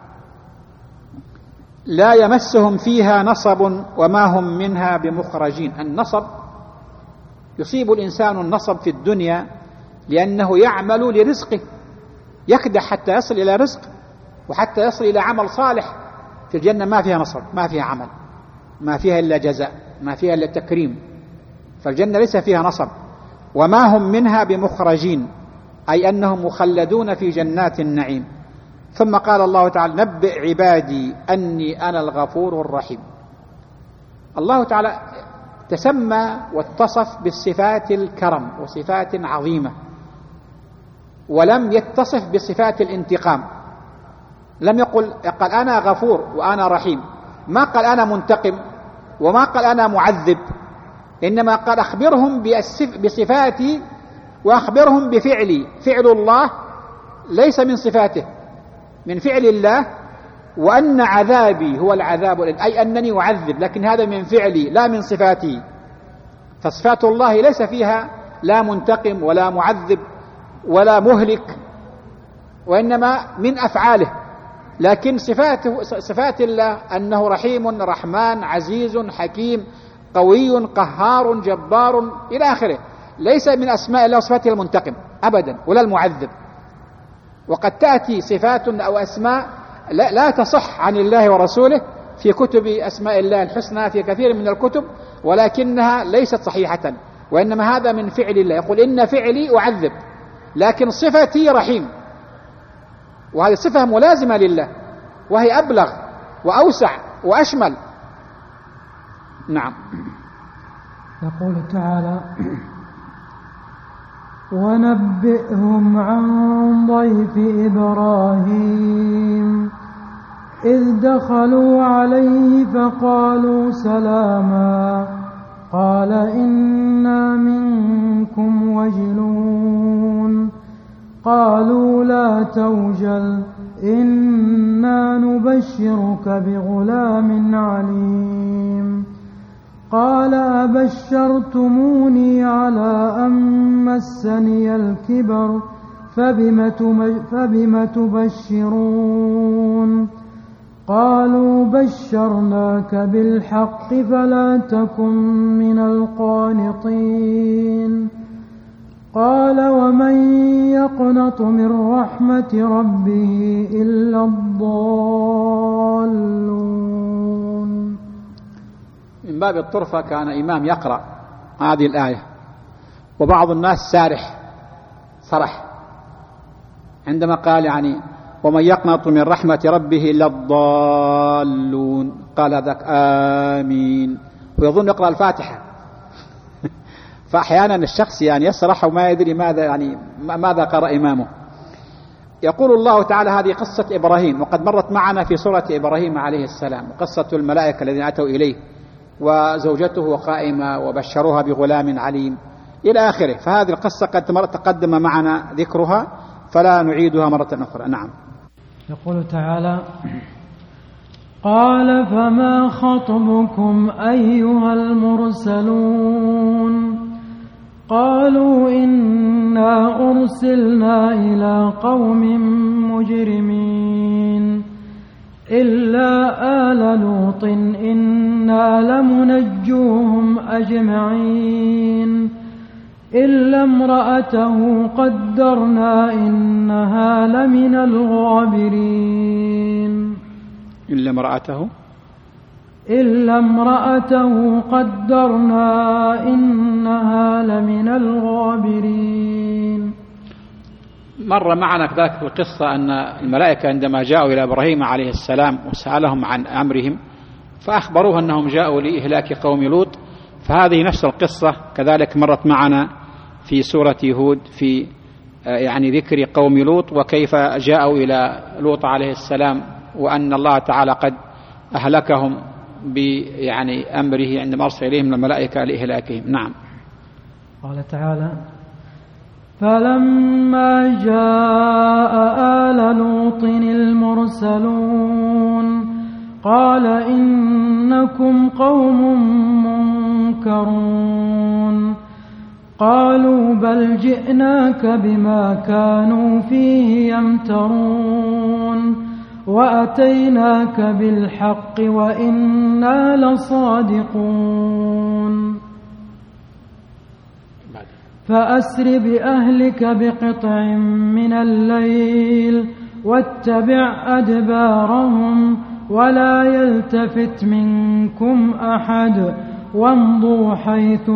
لا يمسهم فيها نصب وما هم منها بمخرجين. النصب يصيب الإنسان النصب في الدنيا لأنه يعمل لرزقه، يكدح حتى يصل إلى رزق وحتى يصل إلى عمل صالح. في الجنة ما فيها نصب، ما فيها عمل، ما فيها إلا جزاء، ما فيها إلا تكريم. فالجنة ليس فيها نصب. وما هم منها بمخرجين، أي أنهم مخلدون في جنات النعيم. ثم قال الله تعالى: نبئ عبادي أني أنا الغفور الرحيم. الله تعالى تسمى واتصف بالصفات الكرم وصفات عظيمة، ولم يتصف بصفات الانتقام. لم قال أنا غفور وأنا رحيم، ما قال أنا منتقم وما قال أنا معذب، إنما قال أخبرهم بصفاتي وأخبرهم بفعلي. فعل الله ليس من صفاته، من فعل الله، وأن عذابي هو العذاب، أي أنني أعذب، لكن هذا من فعلي لا من صفاتي. فصفات الله ليس فيها لا منتقم ولا معذب ولا مهلك، وإنما من أفعاله. لكن صفات الله أنه رحيم رحمن عزيز حكيم قوي قهار جبار إلى آخره، ليس من أسماء الله وصفاته المنتقم أبدا ولا المعذب. وقد تأتي صفات أو أسماء لا تصح عن الله ورسوله في كتب أسماء الله الحسنى في كثير من الكتب، ولكنها ليست صحيحة، وإنما هذا من فعل الله. يقول إن فعلي أعذب، لكن صفتي رحيم، وهذه صفة ملازمة لله، وهي أبلغ وأوسع وأشمل. نعم. يقول تعالى: ونبئهم عن ضيف إبراهيم إذ دخلوا عليه فقالوا سلاما قال إنا منكم وجلون قالوا لا توجل إنا نبشرك بغلام عليم قال أبشرتموني على أن مسني الكبر فبم تبشرون قالوا بشرناك بالحق فلا تكن من القانطين قال ومن يقنط من رحمة ربه إلا الضالون. من باب الطرفة كان إمام يقرأ هذه الآية، وبعض الناس سرح عندما قال يعني ومن يقنط من رحمة ربه إلا الضالون، قال ذاك آمين ويظن يقرأ الفاتحة. فأحيانا الشخص يعني يسرح وما يدري ماذا قرأ إمامه. يقول الله تعالى: هذه قصة إبراهيم، وقد مرت معنا في سورة إبراهيم عليه السلام، قصة الملائكة الذين أتوا إليه وزوجته قائمة وبشروها بغلام عليم إلى آخره. فهذه القصة قد تقدم معنا ذكرها فلا نعيدها مرة أخرى. نعم. يقول تعالى: قال فما خطبكم أيها المرسلون قالوا إنا أرسلنا إلى قوم مجرمين إلا آل لوط إنا لمنجوهم أجمعين إلا امرأته قدرنا إنها لمن الغابرين إلا امرأته قدرنا إنها لمن الغابرين. مر معنا كذلك في القصة أن الملائكة عندما جاءوا إلى إبراهيم عليه السلام وسألهم عن أمرهم فأخبروه أنهم جاءوا لإهلاك قوم لوط، فهذه نفس القصة كذلك مرت معنا في سورة هود في يعني ذكر قوم لوط وكيف جاءوا إلى لوط عليه السلام وأن الله تعالى قد أهلكهم يعني أمره عندما أرسل إليهم الملائكة لإهلاكهم. نعم. قال تعالى فلما جاء آل لوط المرسلون قال إنكم قوم منكرون قالوا بل جئناك بما كانوا فيه يمترون وأتيناك بالحق وإنا لصادقون فأسر بأهلك بقطع من الليل واتبع أدبارهم ولا يلتفت منكم أحد وامضوا حيث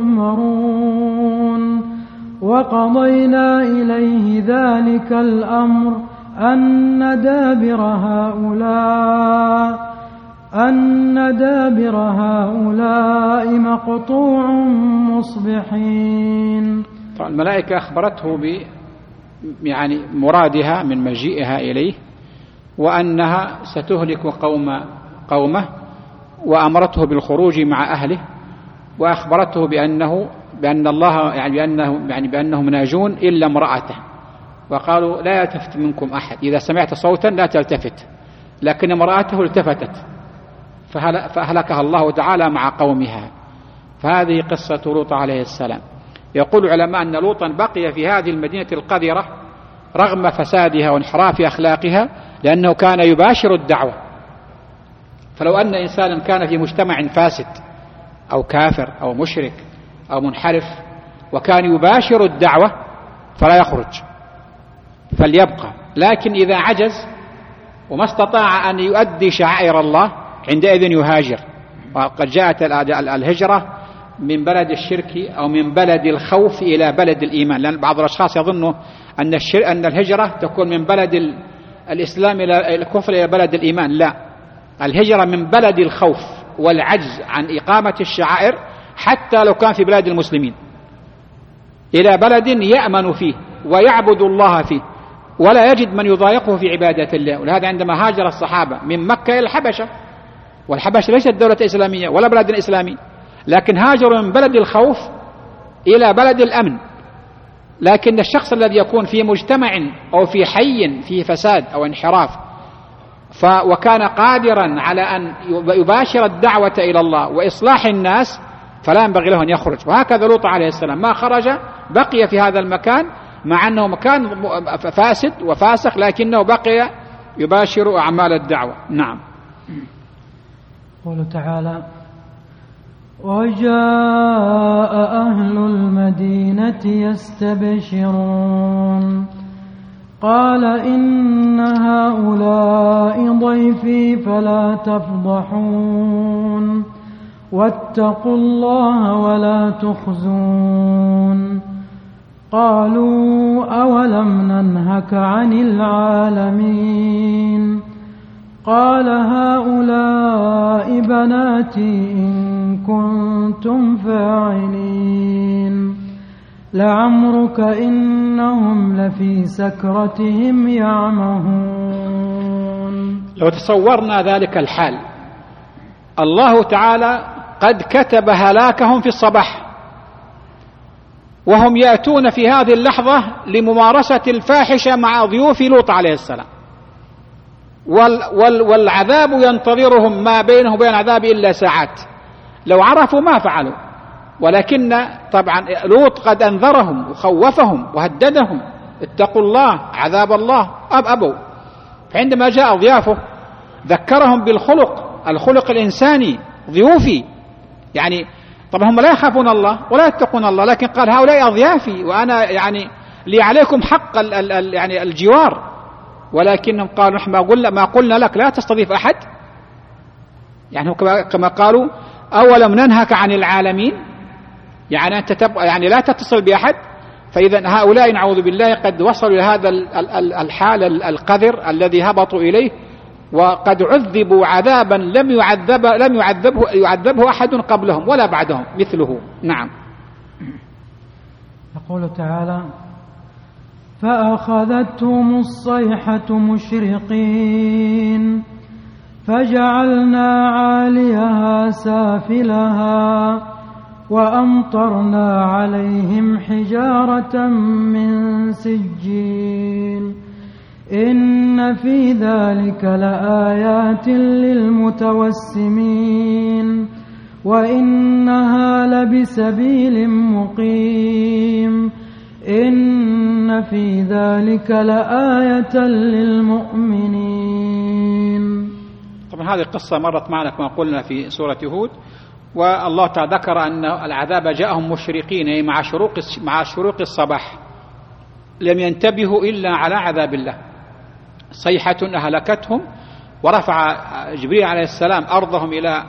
تؤمرون وقضينا إليه ذلك الأمر أن دابر هؤلاء مقطوع مصبحين. طبعا الملائكة أخبرته يعني مرادها من مجيئها إليه وأنها ستهلك قومه وأمرته بالخروج مع أهله وأخبرته بأن الله بأنهم ناجون إلا امرأته، وقالوا لا يلتفت منكم أحد، إذا سمعت صوتا لا تلتفت، لكن امرأته التفتت فأهلكها الله تعالى مع قومها. فهذه قصة لوط عليه السلام. يقول العلماء أن لوطا بقي في هذه المدينة القذرة رغم فسادها وانحراف أخلاقها لأنه كان يباشر الدعوة. فلو أن إنسانا كان في مجتمع فاسد أو كافر أو مشرك أو منحرف وكان يباشر الدعوة فلا يخرج فليبقى، لكن إذا عجز وما استطاع أن يؤدي شعائر الله عندئذ يهاجر. وقد جاءت الهجرة من بلد الشرك أو من بلد الخوف إلى بلد الإيمان، لأن بعض الأشخاص يظنوا أن الهجرة تكون من بلد الإسلام إلى الكفر إلى بلد الإيمان. لا، الهجرة من بلد الخوف والعجز عن إقامة الشعائر حتى لو كان في بلاد المسلمين إلى بلد يأمن فيه ويعبد الله فيه ولا يجد من يضايقه في عبادة الله. ولهذا عندما هاجر الصحابة من مكة إلى الحبشة، والحبشة ليست دولة إسلامية ولا بلد إسلامي، لكن هاجروا من بلد الخوف إلى بلد الأمن. لكن الشخص الذي يكون في مجتمع أو في حي فيه فساد أو انحراف وكان قادرا على أن يباشر الدعوة إلى الله وإصلاح الناس فلا ينبغي له أن يخرج. وهكذا لوط عليه السلام ما خرج، بقي في هذا المكان مع أنه مكان فاسد وفاسق، لكنه بقي يباشر أعمال الدعوة. نعم. قوله تعالى وجاء أهل المدينة يستبشرون قال إن هؤلاء ضيفي فلا تفضحون واتقوا الله ولا تخزون قالوا أولم ننهك عن العالمين قال هؤلاء بناتي إن كنتم فاعلين لعمرك إنهم لفي سكرتهم يعمهون. لو تصورنا ذلك الحال، الله تعالى قد كتب هلاكهم في الصباح وهم يأتون في هذه اللحظة لممارسة الفاحشة مع ضيوف لوط عليه السلام، والعذاب ينتظرهم ما بينه وبين العذاب إلا ساعات. لو عرفوا ما فعلوا، ولكن طبعا لوط قد أنذرهم وخوفهم وهددهم اتقوا الله عذاب الله، أبوا. فعندما جاء ضيافه ذكرهم الخلق الإنساني ضيوفي، يعني طبعا هم لا يخافون الله ولا يتقون الله، لكن قال هؤلاء أضيافي وأنا يعني لي عليكم حق يعني الجوار، ولكنهم قالوا نحن ما قلنا لك لا تستضيف أحد، يعني كما قالوا أولم ننهك عن العالمين، يعني أنت يعني لا تتصل بأحد. فإذا هؤلاء نعوذ بالله قد وصلوا إلى هذا الحال القذر الذي هبطوا إليه، وقد عذبوا عذابا لم يعذبه أحد قبلهم ولا بعدهم مثله. نعم. يقول تعالى فأخذتهم الصيحة مشرقين فجعلنا عاليها سافلها وأمطرنا عليهم حجارة من سجيل إن في ذلك لآيات للمتوسمين وإنها لبسبيل مقيم إن في ذلك لآية للمؤمنين. طبعا هذه القصة مرت معنا كما قلنا في سورة هود، والله تعالى ذكر أن العذاب جاءهم مشرقين، أي مع شروق الصباح، لم ينتبهوا إلا على عذاب الله. صيحة أهلكتهم، ورفع جبريل عليه السلام أرضهم إلى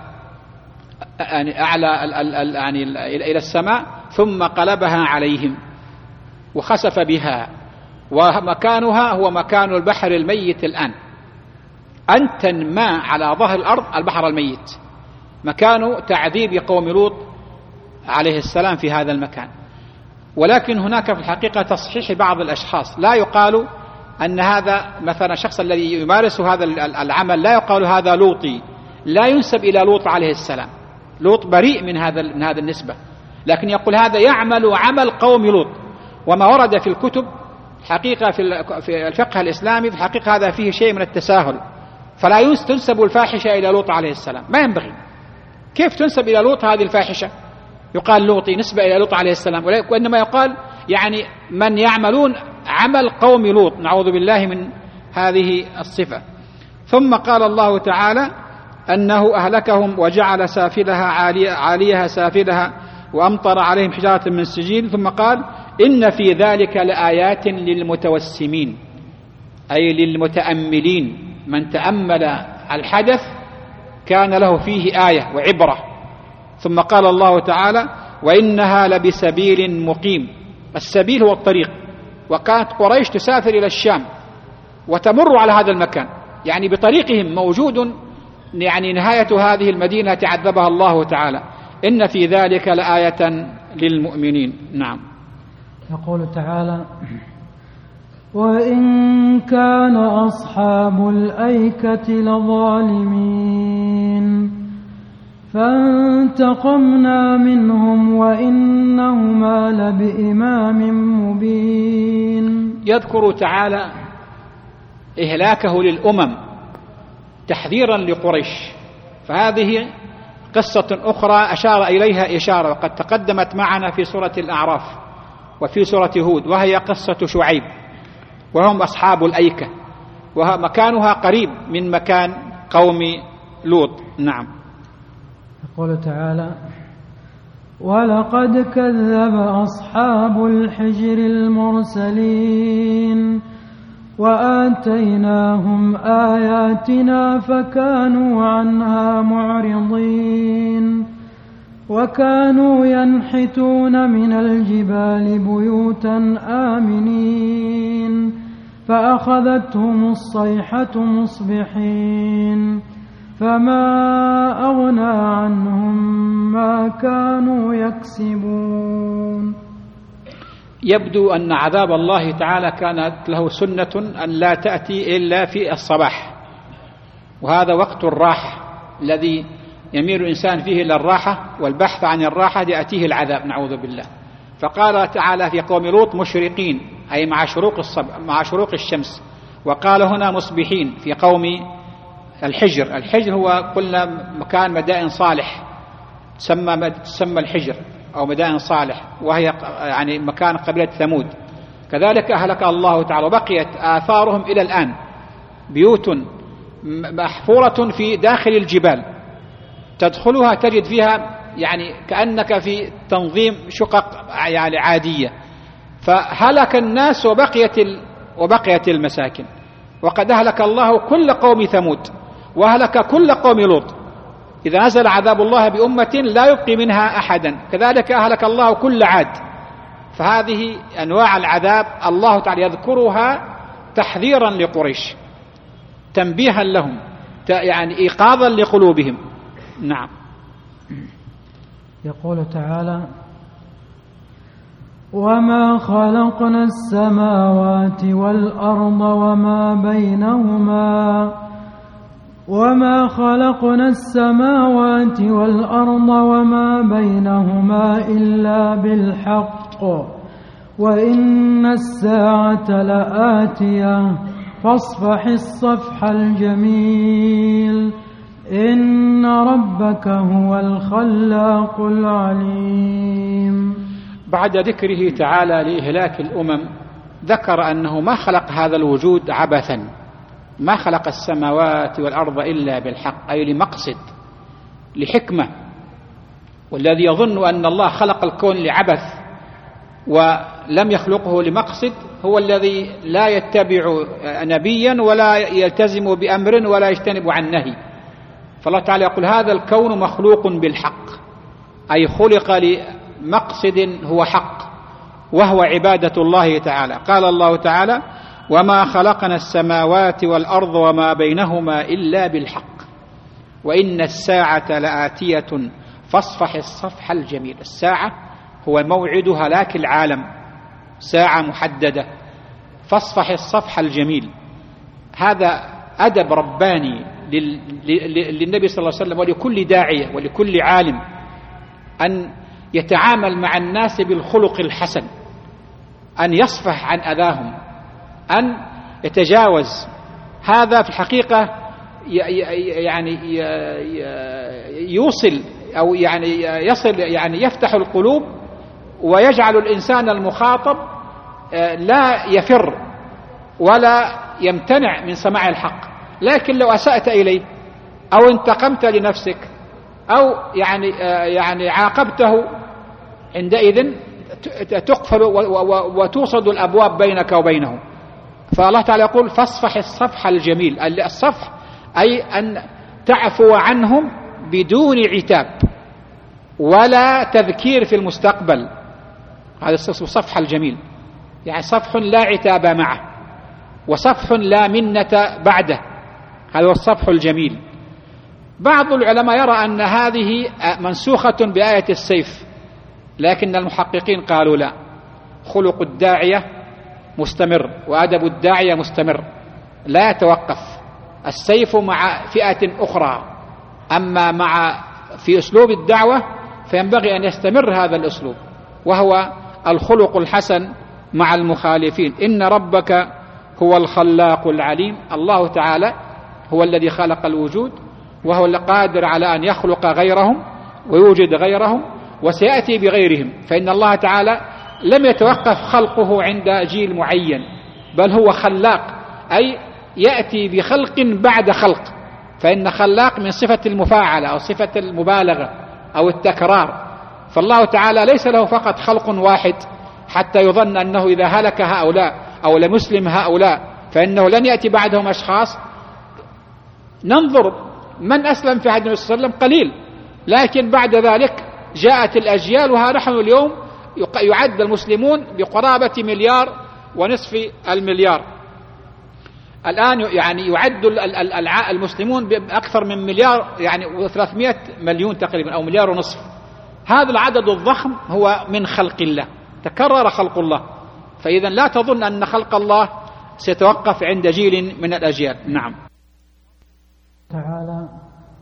أعلى إلى السماء، ثم قلبها عليهم وخسف بها، ومكانها هو مكان البحر الميت الآن. أنتن ما على ظهر الأرض البحر الميت، مكان تعذيب قوم لوط عليه السلام في هذا المكان. ولكن هناك في الحقيقة تصحيح بعض الأشخاص، لا يقال أن هذا مثلا الشخص الذي يمارس هذا العمل لا يقال هذا لوطي، لا ينسب إلى لوط عليه السلام، لوط بريء من هذا النسبة، لكن يقول هذا يعمل عمل قوم لوط. وما ورد في الكتب حقيقة في الفقه الإسلامي في الحقيقة هذا فيه شيء من التساهل، فلا تنسب الفاحشة إلى لوط عليه السلام، ما ينبغي. كيف تنسب إلى لوط هذه الفاحشة؟ يقال لوطي نسبة إلى لوط عليه السلام، وإنما يقال يعني من يعملون عمل قوم لوط، نعوذ بالله من هذه الصفة. ثم قال الله تعالى أنه أهلكهم وجعل سافلها عاليها سافلها وأمطر عليهم حجارة من سجيل، ثم قال إن في ذلك لآيات للمتوسمين، أي للمتأملين، من تأمل الحدث كان له فيه آية وعبرة. ثم قال الله تعالى وإنها لبسبيل مقيم، السبيل هو الطريق، وكانت قريش تسافر إلى الشام وتمر على هذا المكان، يعني بطريقهم موجود يعني نهاية هذه المدينة عذبها الله تعالى. إن في ذلك لآية للمؤمنين. نعم. يقول تعالى وإن كان أصحاب الأيكة لظالمين فانتقمنا منهم وإنهما لبإمام مبين. يذكر تعالى إهلاكه للأمم تحذيرا لقريش، فهذه قصة أخرى أشار إليها إشارة وقد تقدمت معنا في سورة الأعراف وفي سورة هود، وهي قصة شعيب، وهم أصحاب الأيكة، ومكانها قريب من مكان قوم لوط. نعم. يقول تعالى ولقد كذب أصحاب الحجر المرسلين وآتيناهم آياتنا فكانوا عنها معرضين وكانوا ينحتون من الجبال بيوتا آمنين فأخذتهم الصيحة مصبحين فما أغنى عنهم ما كانوا يكسبون. يبدو أن عذاب الله تعالى كانت له سنة أن لا تأتي إلا في الصباح، وهذا وقت الراحة الذي يميل الإنسان فيه إلى الراحة والبحث عن الراحة يأتيه العذاب نعوذ بالله. فقال تعالى في قوم لوط مشرقين، أي مع شروق الشمس، وقال هنا مصبحين في قوم الحجر. الحجر هو قلنا مكان مدائن صالح تسمى الحجر أو مدائن صالح، وهي يعني مكان قبيلة ثمود. كذلك أهلك الله تعالى، وبقيت آثارهم إلى الآن، بيوت محفورة في داخل الجبال تدخلها تجد فيها يعني كأنك في تنظيم شقق يعني عادية. فهلك الناس وبقيت المساكن. وقد أهلك الله كل قوم ثمود وأهلك كل قوم لوط. إذا نزل عذاب الله بأمة لا يبقي منها أحدا. كذلك أهلك الله كل عاد. فهذه أنواع العذاب الله تعالى يذكرها تحذيرا لقريش، تنبيها لهم، يعني إيقاظا لقلوبهم. نعم. يقول تعالى: وما خلقنا السماوات والأرض وما بينهما إلا بالحق وإن الساعة لآتية فاصفح الصفح الجميل إن ربك هو الخلاق العليم. بعد ذكره تعالى لإهلاك الأمم ذكر أنه ما خلق هذا الوجود عبثا، ما خلق السماوات والأرض إلا بالحق، أي لمقصد، لحكمة. والذي يظن أن الله خلق الكون لعبث ولم يخلقه لمقصد هو الذي لا يتبع نبيا ولا يلتزم بأمر ولا يجتنب عن نهي. فالله تعالى يقول هذا الكون مخلوق بالحق، أي خلق لمقصد هو حق وهو عبادة الله تعالى. قال الله تعالى: وما خلقنا السماوات والأرض وما بينهما إلا بالحق وإن الساعة لآتية فاصفح الصفح الجميل. الساعة هو موعد هلاك العالم، ساعة محددة. فاصفح الصفح الجميل، هذا أدب رباني للنبي صلى الله عليه وسلم ولكل داعية ولكل عالم، أن يتعامل مع الناس بالخلق الحسن، أن يصفح عن أذاهم، أن يتجاوز. هذا في الحقيقة يعني يوصل أو يعني يصل، يعني يفتح القلوب ويجعل الإنسان المخاطب لا يفر ولا يمتنع من سماع الحق. لكن لو أسأت إليه أو انتقمت لنفسك أو يعني عاقبته، عندئذ تقفل وتوصد الأبواب بينك وبينه. فالله تعالى يقول: فاصفح الصفح الجميل. الصفح أي أن تعفو عنهم بدون عتاب ولا تذكير في المستقبل. هذا الصفح الجميل، يعني صفح لا عتاب معه وصفح لا منة بعده. هذا هو الصفح الجميل. بعض العلماء يرى أن هذه منسوخة بآية السيف، لكن المحققين قالوا لا، خلق الداعية مستمر وأدب الداعية مستمر لا يتوقف. السيف مع فئة أخرى، أما في أسلوب الدعوة فينبغي أن يستمر هذا الأسلوب، وهو الخلق الحسن مع المخالفين. إن ربك هو الخلاق العليم. الله تعالى هو الذي خلق الوجود، وهو القادر على أن يخلق غيرهم ويوجد غيرهم وسيأتي بغيرهم. فإن الله تعالى لم يتوقف خلقه عند جيل معين، بل هو خلاق، أي يأتي بخلق بعد خلق. فإن خلاق من صفة المفاعلة أو صفة المبالغة أو التكرار. فالله تعالى ليس له فقط خلق واحد حتى يظن أنه إذا هلك هؤلاء أو لم يسلم هؤلاء فإنه لن يأتي بعدهم أشخاص. ننظر من أسلم في عهد النبي صلى الله عليه وسلم قليل، لكن بعد ذلك جاءت الأجيال، وها نحن اليوم يعد المسلمون بقرابة 1.5 مليار. الآن يعني يعد المسلمون بأكثر من 1.3 مليار تقريبا أو 1.5 مليار. هذا العدد الضخم هو من خلق الله، تكرر خلق الله. فإذا لا تظن أن خلق الله سيتوقف عند جيل من الأجيال. نعم. تعالى: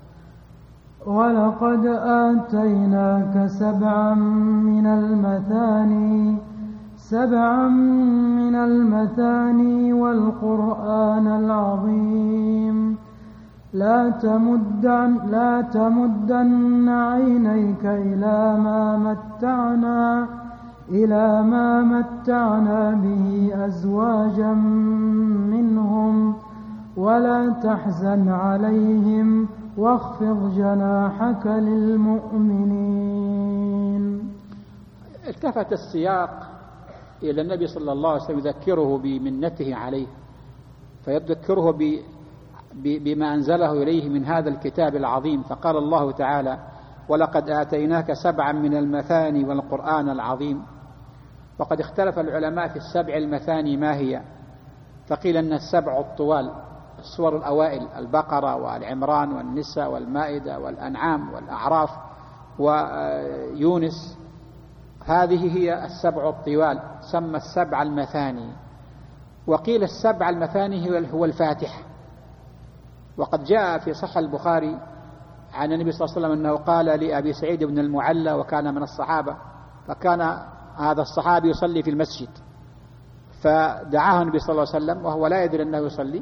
ولقد آتيناك 7 من المثاني 7 من المثاني والقرآن العظيم. لا تمدن عينيك إلى ما متعنا به أزواجا منهم ولا تحزن عليهم واخفض جناحك للمؤمنين. التفت السياق إلى النبي صلى الله عليه وسلم يذكره بمنته عليه، فيذكره بما أنزله إليه من هذا الكتاب العظيم. فقال الله تعالى: ولقد آتيناك 7 من المثاني والقرآن العظيم. وقد اختلف العلماء في 7 المثاني ما هي، فقيل أن 7 الطوال، السور الأوائل، البقرة والعمران والنساء والمائدة والأنعام والأعراف ويونس، هذه هي 7 الطوال، سمى 7 المثاني. وقيل 7 المثاني هو الفاتحة. وقد جاء في صحيح البخاري عن النبي صلى الله عليه وسلم أنه قال لأبي سعيد بن المعلى، وكان من الصحابة، فكان هذا الصحابي يصلي في المسجد، فدعاه النبي صلى الله عليه وسلم وهو لا يدري أنه يصلي،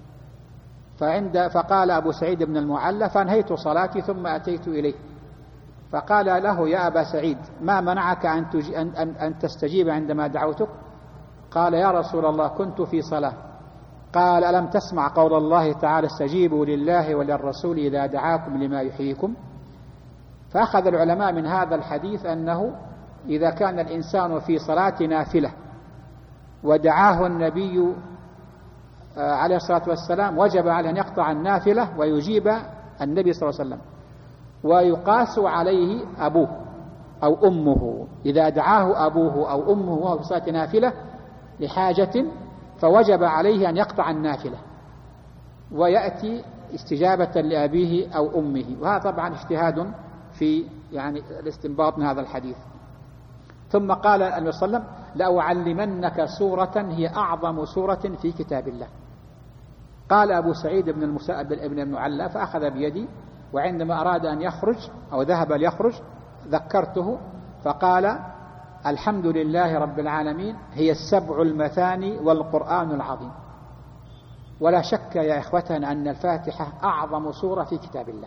فقال أبو سعيد بن المعلى: فانهيت صلاتي ثم أتيت إليه، فقال له: يا أبا سعيد، ما منعك أن تستجيب عندما دعوتك؟ قال: يا رسول الله، كنت في صلاة. قال: ألم تسمع قول الله تعالى: استجيبوا لله وللرسول إذا دعاكم لما يحييكم؟ فأخذ العلماء من هذا الحديث أنه إذا كان الإنسان في صلاة نافلة ودعاه النبي عليه الصلاة والسلام، وجب عليه أن يقطع النافلة ويجيب النبي صلى الله عليه وسلم، ويقاس عليه أبوه أو أمه. إذا دعاه أبوه أو أمه وهو في صلاة نافلة لحاجة، فوجب عليه أن يقطع النافلة ويأتي استجابة لأبيه أو أمه. وهذا طبعا اجتهاد في الاستنباط من هذا الحديث. ثم قال النبي صلى الله عليه وسلم: لأعلمنك سورة هي أعظم سورة في كتاب الله. قال أبو سعيد بن المعلى: فأخذ بيدي، وعندما أراد أن يخرج أو ذهب ليخرج ذكرته، فقال: الحمد لله رب العالمين، هي 7 المثاني والقرآن العظيم. ولا شك يا إخوتنا أن الفاتحة أعظم سورة في كتاب الله،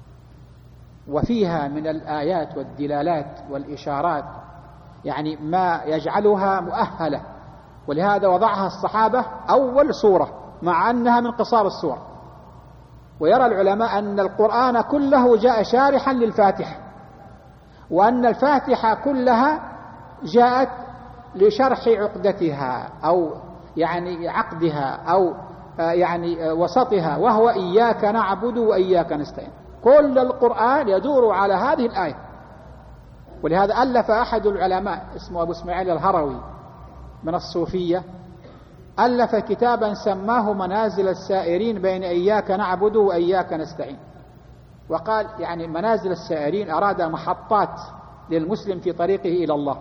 وفيها من الآيات والدلالات والإشارات ما يجعلها مؤهلة، ولهذا وضعها الصحابة أول سورة مع أنها من قصار السور. ويرى العلماء أن القرآن كله جاء شارحا للفاتحة، وأن الفاتحة كلها جاءت لشرح عقدتها أو عقدها أو وسطها، وهو إياك نعبد وإياك نستعين. كل القرآن يدور على هذه الآية. ولهذا ألف أحد العلماء اسمه أبو إسماعيل الهروي من الصوفية، ألف كتابا سماه منازل السائرين بين إياك نعبد وإياك نستعين. وقال منازل السائرين، أراد محطات للمسلم في طريقه إلى الله،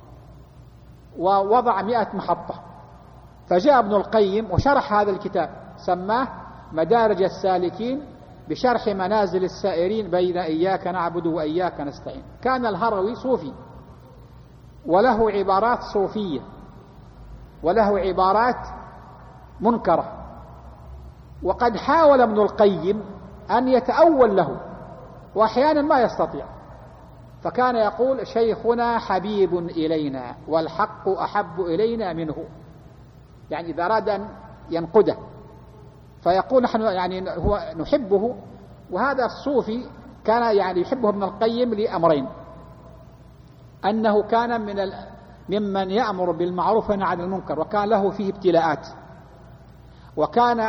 ووضع 100 محطة. فجاء ابن القيم وشرح هذا الكتاب، سماه مدارج السالكين بشرح منازل السائرين بين إياك نعبد وإياك نستعين. كان الهروي صوفي وله عبارات صوفية وله عبارات منكرة، وقد حاول ابن القيم أن يتأول له وأحيانا ما يستطيع، فكان يقول: شيخنا حبيب إلينا والحق أحب إلينا منه، إذا أراد أن ينقده فيقول: نحن هو نحبه. وهذا الصوفي كان يحبه ابن القيم لأمرين: أنه كان ممن يأمر بالمعروف وينهى عن المنكر، وكان له فيه ابتلاءات، وكان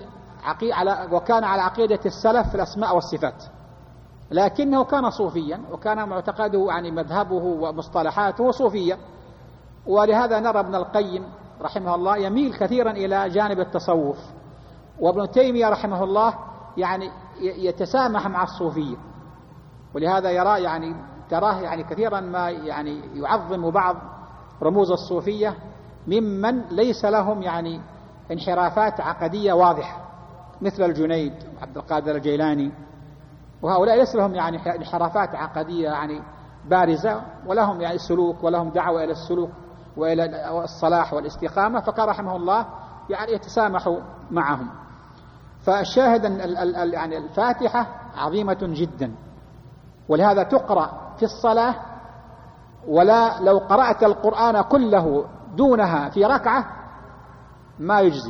على عقيدة السلف في الأسماء والصفات، لكنه كان صوفيا، وكان معتقده مذهبه ومصطلحاته صوفية. ولهذا نرى ابن القيم رحمه الله يميل كثيرا إلى جانب التصوف، وابن تيمية رحمه الله يتسامح مع الصوفية. ولهذا يرى تراه كثيرا ما يعظم بعض رموز الصوفية ممن ليس لهم انحرافات عقدية واضحة، مثل الجنيد وعبد القادر الجيلاني، وهؤلاء ليس لهم انحرافات عقدية بارزة، ولهم سلوك، ولهم دعوة إلى السلوك، وإلى الصلاح والاستقامة، فكان رحمه الله يعني يتسامح معهم. فالشاهد أن يعني الفاتحة عظيمة جدا، ولهذا تقرأ في الصلاة، ولا لو قرأت القرآن كله دونها في ركعة ما يجزي،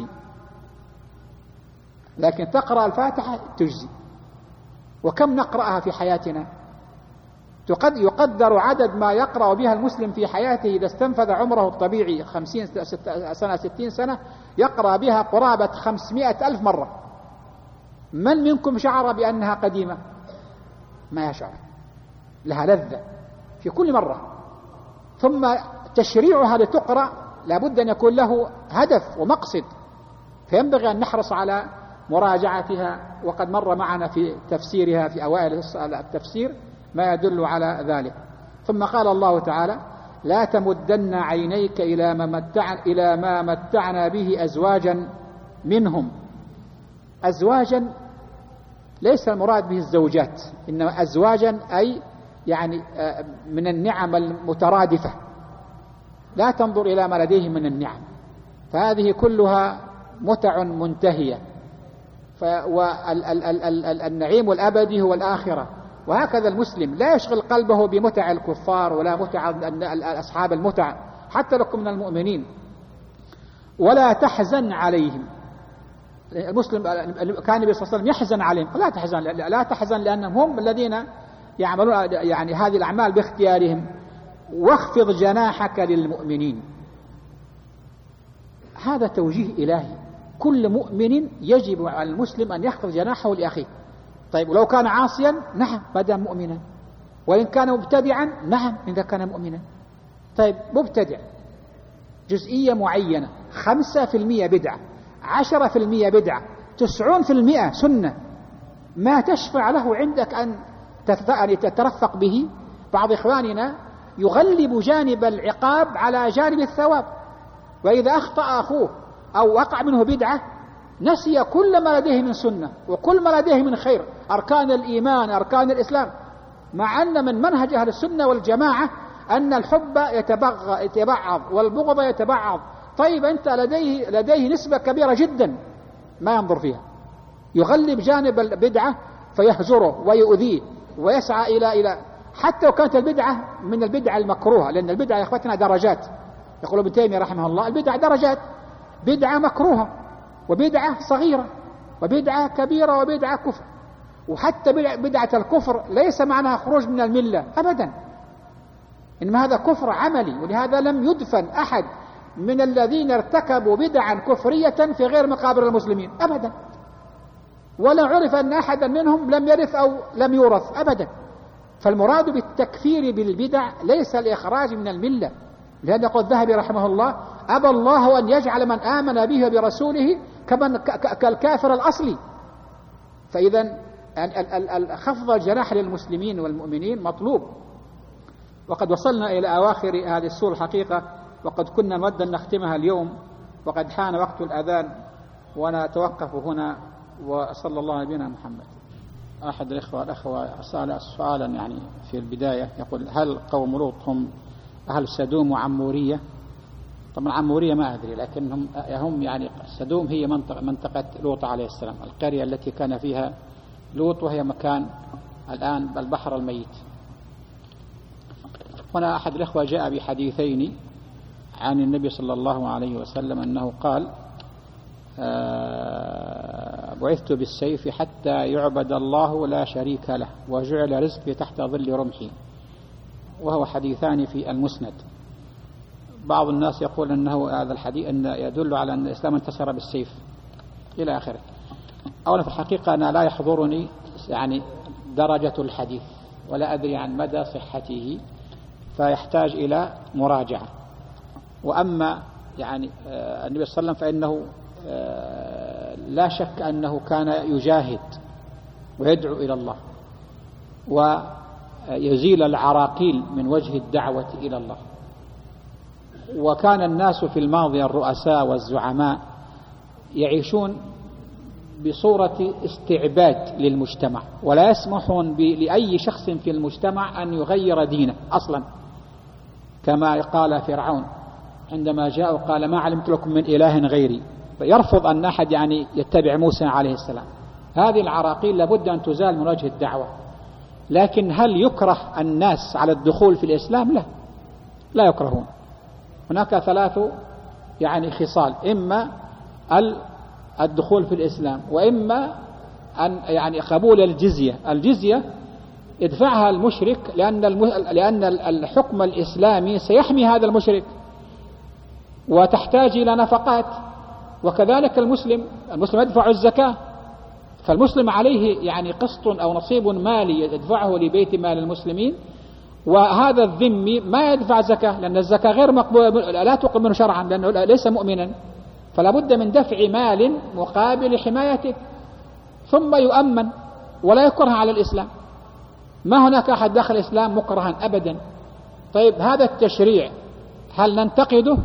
لكن تقرأ الفاتحة تجزي. وكم نقرأها في حياتنا؟ يقدر عدد ما يقرأ بها المسلم في حياته إذا استنفذ عمره الطبيعي 50 سنة 60 سنة، يقرأ بها قرابة 500,000 مرة. من منكم شعر بأنها قديمة؟ ما يشعر، لها لذة في كل مرة. ثم تشريعها لتقرأ لابد أن يكون له هدف ومقصد، فينبغي أن نحرص على مراجعتها، وقد مر معنا في تفسيرها في أوائل التفسير ما يدل على ذلك. ثم قال الله تعالى: لا تمدن عينيك إلى ما متعنا به أزواجا منهم. أزواجا ليس المراد به الزوجات، إنما أزواجا أي يعني من النعم المترادفة. لا تنظر إلى ما لديهم من النعم، فهذه كلها متع منتهية، والنعيم الأبدي هو الآخرة. وهكذا المسلم لا يشغل قلبه بمتع الكفار ولا متع أصحاب المتع حتى لكم من المؤمنين. ولا تحزن عليهم. المسلم كان النبي صلى الله عليه وسلم يحزن عليهم، لا تحزن لأنهم هم الذين يعملون يعني هذه الأعمال باختيارهم. واخفض جناحك للمؤمنين. هذا توجيه إلهي، كل مؤمن يجب على المسلم أن يخفض جناحه لأخيه. طيب ولو كان عاصيا؟ نعم ما دام مؤمنا. وإن كان مبتدعا؟ نعم إذا كان مؤمنا. طيب مبتدع جزئية معينة 5% بدعة، 10% بدعة، 90% سنة، ما تشفع له عندك أن تترفق به؟ بعض إخواننا يغلب جانب العقاب على جانب الثواب، وإذا أخطأ أخوه أو وقع منه بدعة نسي كل ما لديه من سنة وكل ما لديه من خير، أركان الإيمان، أركان الإسلام، مع أن من منهج أهل السنة والجماعة أن الحب يتبعض والبغض يتبعض. طيب أنت لديه نسبة كبيرة جدا ما ينظر فيها، يغلب جانب البدعة فيهجره ويؤذيه ويسعى إلى حتى لو كانت البدعة من البدعة المكروهة، لأن البدعة يا إخوتنا درجات. يقول ابن تيمية رحمه الله: البدعة درجات، بدعة مكروهة وبدعة صغيرة وبدعة كبيرة وبدعة كفر. وحتى بدعة الكفر ليس معناها خروج من الملة أبدا، إنما هذا كفر عملي. ولهذا لم يدفن أحد من الذين ارتكبوا بدعا كفرية في غير مقابر المسلمين أبدا، ولا عرف أن أحدا منهم لم يرث أو لم يورث أبدا. فالمراد بالتكفير بالبدع ليس الإخراج من الملة. لهذا يقول الذهبي رحمه الله: أبى الله أن يجعل من آمن به وبرسوله كالكافر الأصلي. فإذا خفض الجناح للمسلمين والمؤمنين مطلوب. وقد وصلنا إلى أواخر هذه السورة الحقيقة، وقد كنا نود أن نختمها اليوم، وقد حان وقت الأذان، ونتوقف هنا. وصلى الله على نبينا محمد. أحد الأخوة سأل سؤالا يعني في البداية، يقول: هل قوم لوط هم أهل سدوم وعمورية؟ طبعا عمورية ما أدري، لكن هم يعني سدوم هي منطقة لوط عليه السلام، القرية التي كان فيها لوط، وهي مكان الآن البحر الميت. هنا أحد الأخوة جاء بحديثين عن النبي صلى الله عليه وسلم أنه قال: بعثت بالسيف حتى يعبد الله لا شريك له وجعل رزقي تحت ظل رمحي، وهو حديثان في المسند. بعض الناس يقول أنه هذا الحديث أن يدل على أن الإسلام انتصر بالسيف إلى آخره. أولا في الحقيقة أنا لا يحضرني يعني درجة الحديث، ولا أدري عن مدى صحته، فيحتاج إلى مراجعة. وأما يعني النبي صلى الله عليه وسلم فإنه لا شك أنه كان يجاهد ويدعو إلى الله ويزيل العراقيل من وجه الدعوة إلى الله. وكان الناس في الماضي الرؤساء والزعماء يعيشون بصورة استعباد للمجتمع، ولا يسمحون لأي شخص في المجتمع أن يغير دينه أصلا، كما قال فرعون: عندما جاء قال ما علمت لكم من إله غيري، فيرفض أن أحد يعني يتبع موسى عليه السلام. هذه العراقيل لابد أن تزال من وجه الدعوة. لكن هل يكره الناس على الدخول في الإسلام؟ لا يكرهون. هناك 3 يعني خصال: إما الدخول في الإسلام، وإما أن يعني قبول الجزية يدفعها المشرك، لأن الحكم الإسلامي سيحمي هذا المشرك وتحتاج إلى نفقات. وكذلك المسلم يدفع الزكاة، فالمسلم عليه يعني قسط أو نصيب مالي يدفعه لبيت مال المسلمين، وهذا الذمي ما يدفع زكاة، لأن الزكاة غير مقبولة، لا تقبل منه شرعا لأنه ليس مؤمنا، فلا بد من دفع مال مقابل حمايته، ثم يؤمن ولا يكره على الإسلام. ما هناك أحد داخل الإسلام مكرها أبدا. طيب هذا التشريع هل ننتقده؟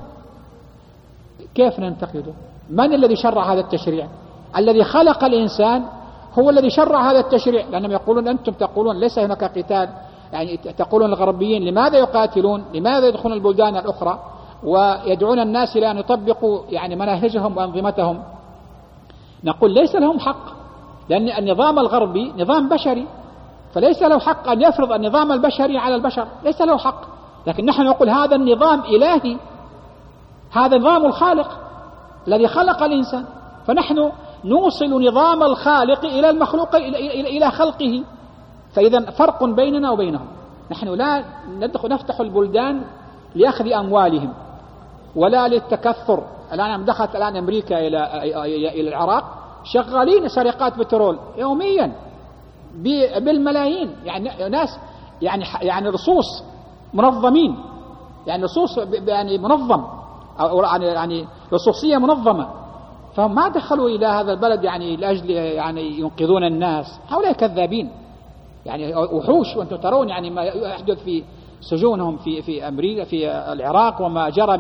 كيف ننتقده؟ من الذي شرع هذا التشريع؟ الذي خلق الإنسان هو الذي شرع هذا التشريع، لأنهم يقولون أنتم تقولون ليس هناك قتال، يعني تقولون الغربيين لماذا يقاتلون؟ لماذا يدخلون البلدان الأخرى ويدعون الناس إلى أن يطبقوا يعني مناهجهم وأنظمتهم؟ نقول ليس لهم حق، لأن النظام الغربي نظام بشري، فليس له حق أن يفرض النظام البشري على البشر، ليس له حق. لكن نحن نقول هذا النظام إلهي، هذا نظام الخالق الذي خلق الإنسان، فنحن نوصل نظام الخالق إلى المخلوق إلى خلقه. فإذا فرق بيننا وبينهم. نحن لا نفتح البلدان لأخذ أموالهم ولا للتكثر. الآن دخلت أمريكا إلى العراق، شغالين سرقات بترول يوميا بالملايين، يعني ناس يعني لصوص منظمين، يعني لصوص يعني منظم، أو يعني لصوصية منظمة، فهم ما دخلوا إلى هذا البلد يعني لأجل يعني ينقذون الناس. هؤلاء كذابين، يعني وحوش، وأنتم ترون يعني ما يحدث في سجونهم في أمريكا في العراق، وما جرى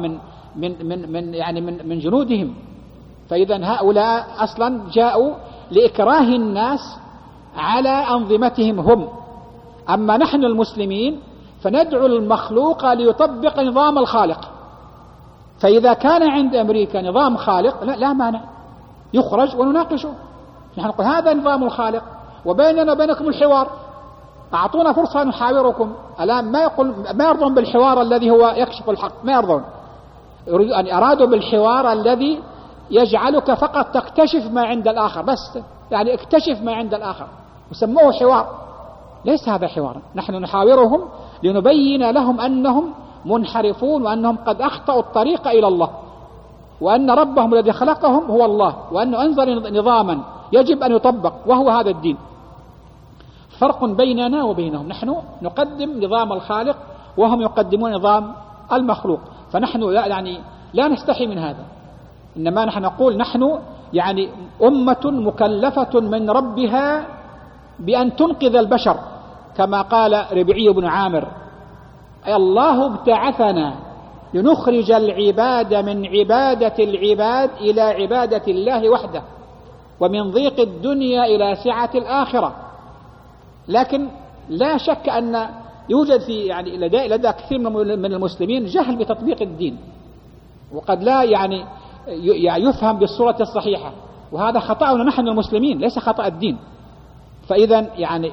من جنودهم. فإذا هؤلاء أصلا جاءوا لإكراه الناس على أنظمتهم هم. أما نحن المسلمين فندعو المخلوق ليطبق نظام الخالق. فإذا كان عند أمريكا نظام خالق لا مانع، يخرج ونناقشه. نحن نقول هذا نظام الخالق وبيننا وبينكم الحوار، أعطونا فرصة نحاوركم. الآن ما يرضون بالحوار الذي هو يكشف الحق، ما يرضون. أرادوا بالحوار الذي يجعلك فقط تكتشف ما عند الآخر، بس يعني اكتشف ما عند الآخر، وسموه حوار. ليس هذا حوارا. نحن نحاورهم لنبين لهم أنهم منحرفون، وأنهم قد أخطأوا الطريق إلى الله، وأن ربهم الذي خلقهم هو الله، وأنه أنزل نظاما يجب أن يطبق، وهو هذا الدين. فرق بيننا وبينهم. نحن نقدم نظام الخالق وهم يقدمون نظام المخلوق، فنحن لا نستحي من هذا. إنما نحن نقول نحن يعني أمة مكلفة من ربها بأن تنقذ البشر، كما قال ربيعي بن عامر: الله ابتعثنا لنخرج العباد من عبادة العباد إلى عبادة الله وحده، ومن ضيق الدنيا إلى سعة الآخرة. لكن لا شك أن يوجد في لدى كثير من المسلمين جهل بتطبيق الدين، وقد لا يفهم بالصورة الصحيحة، وهذا خطأنا نحن المسلمين، ليس خطأ الدين. فإذا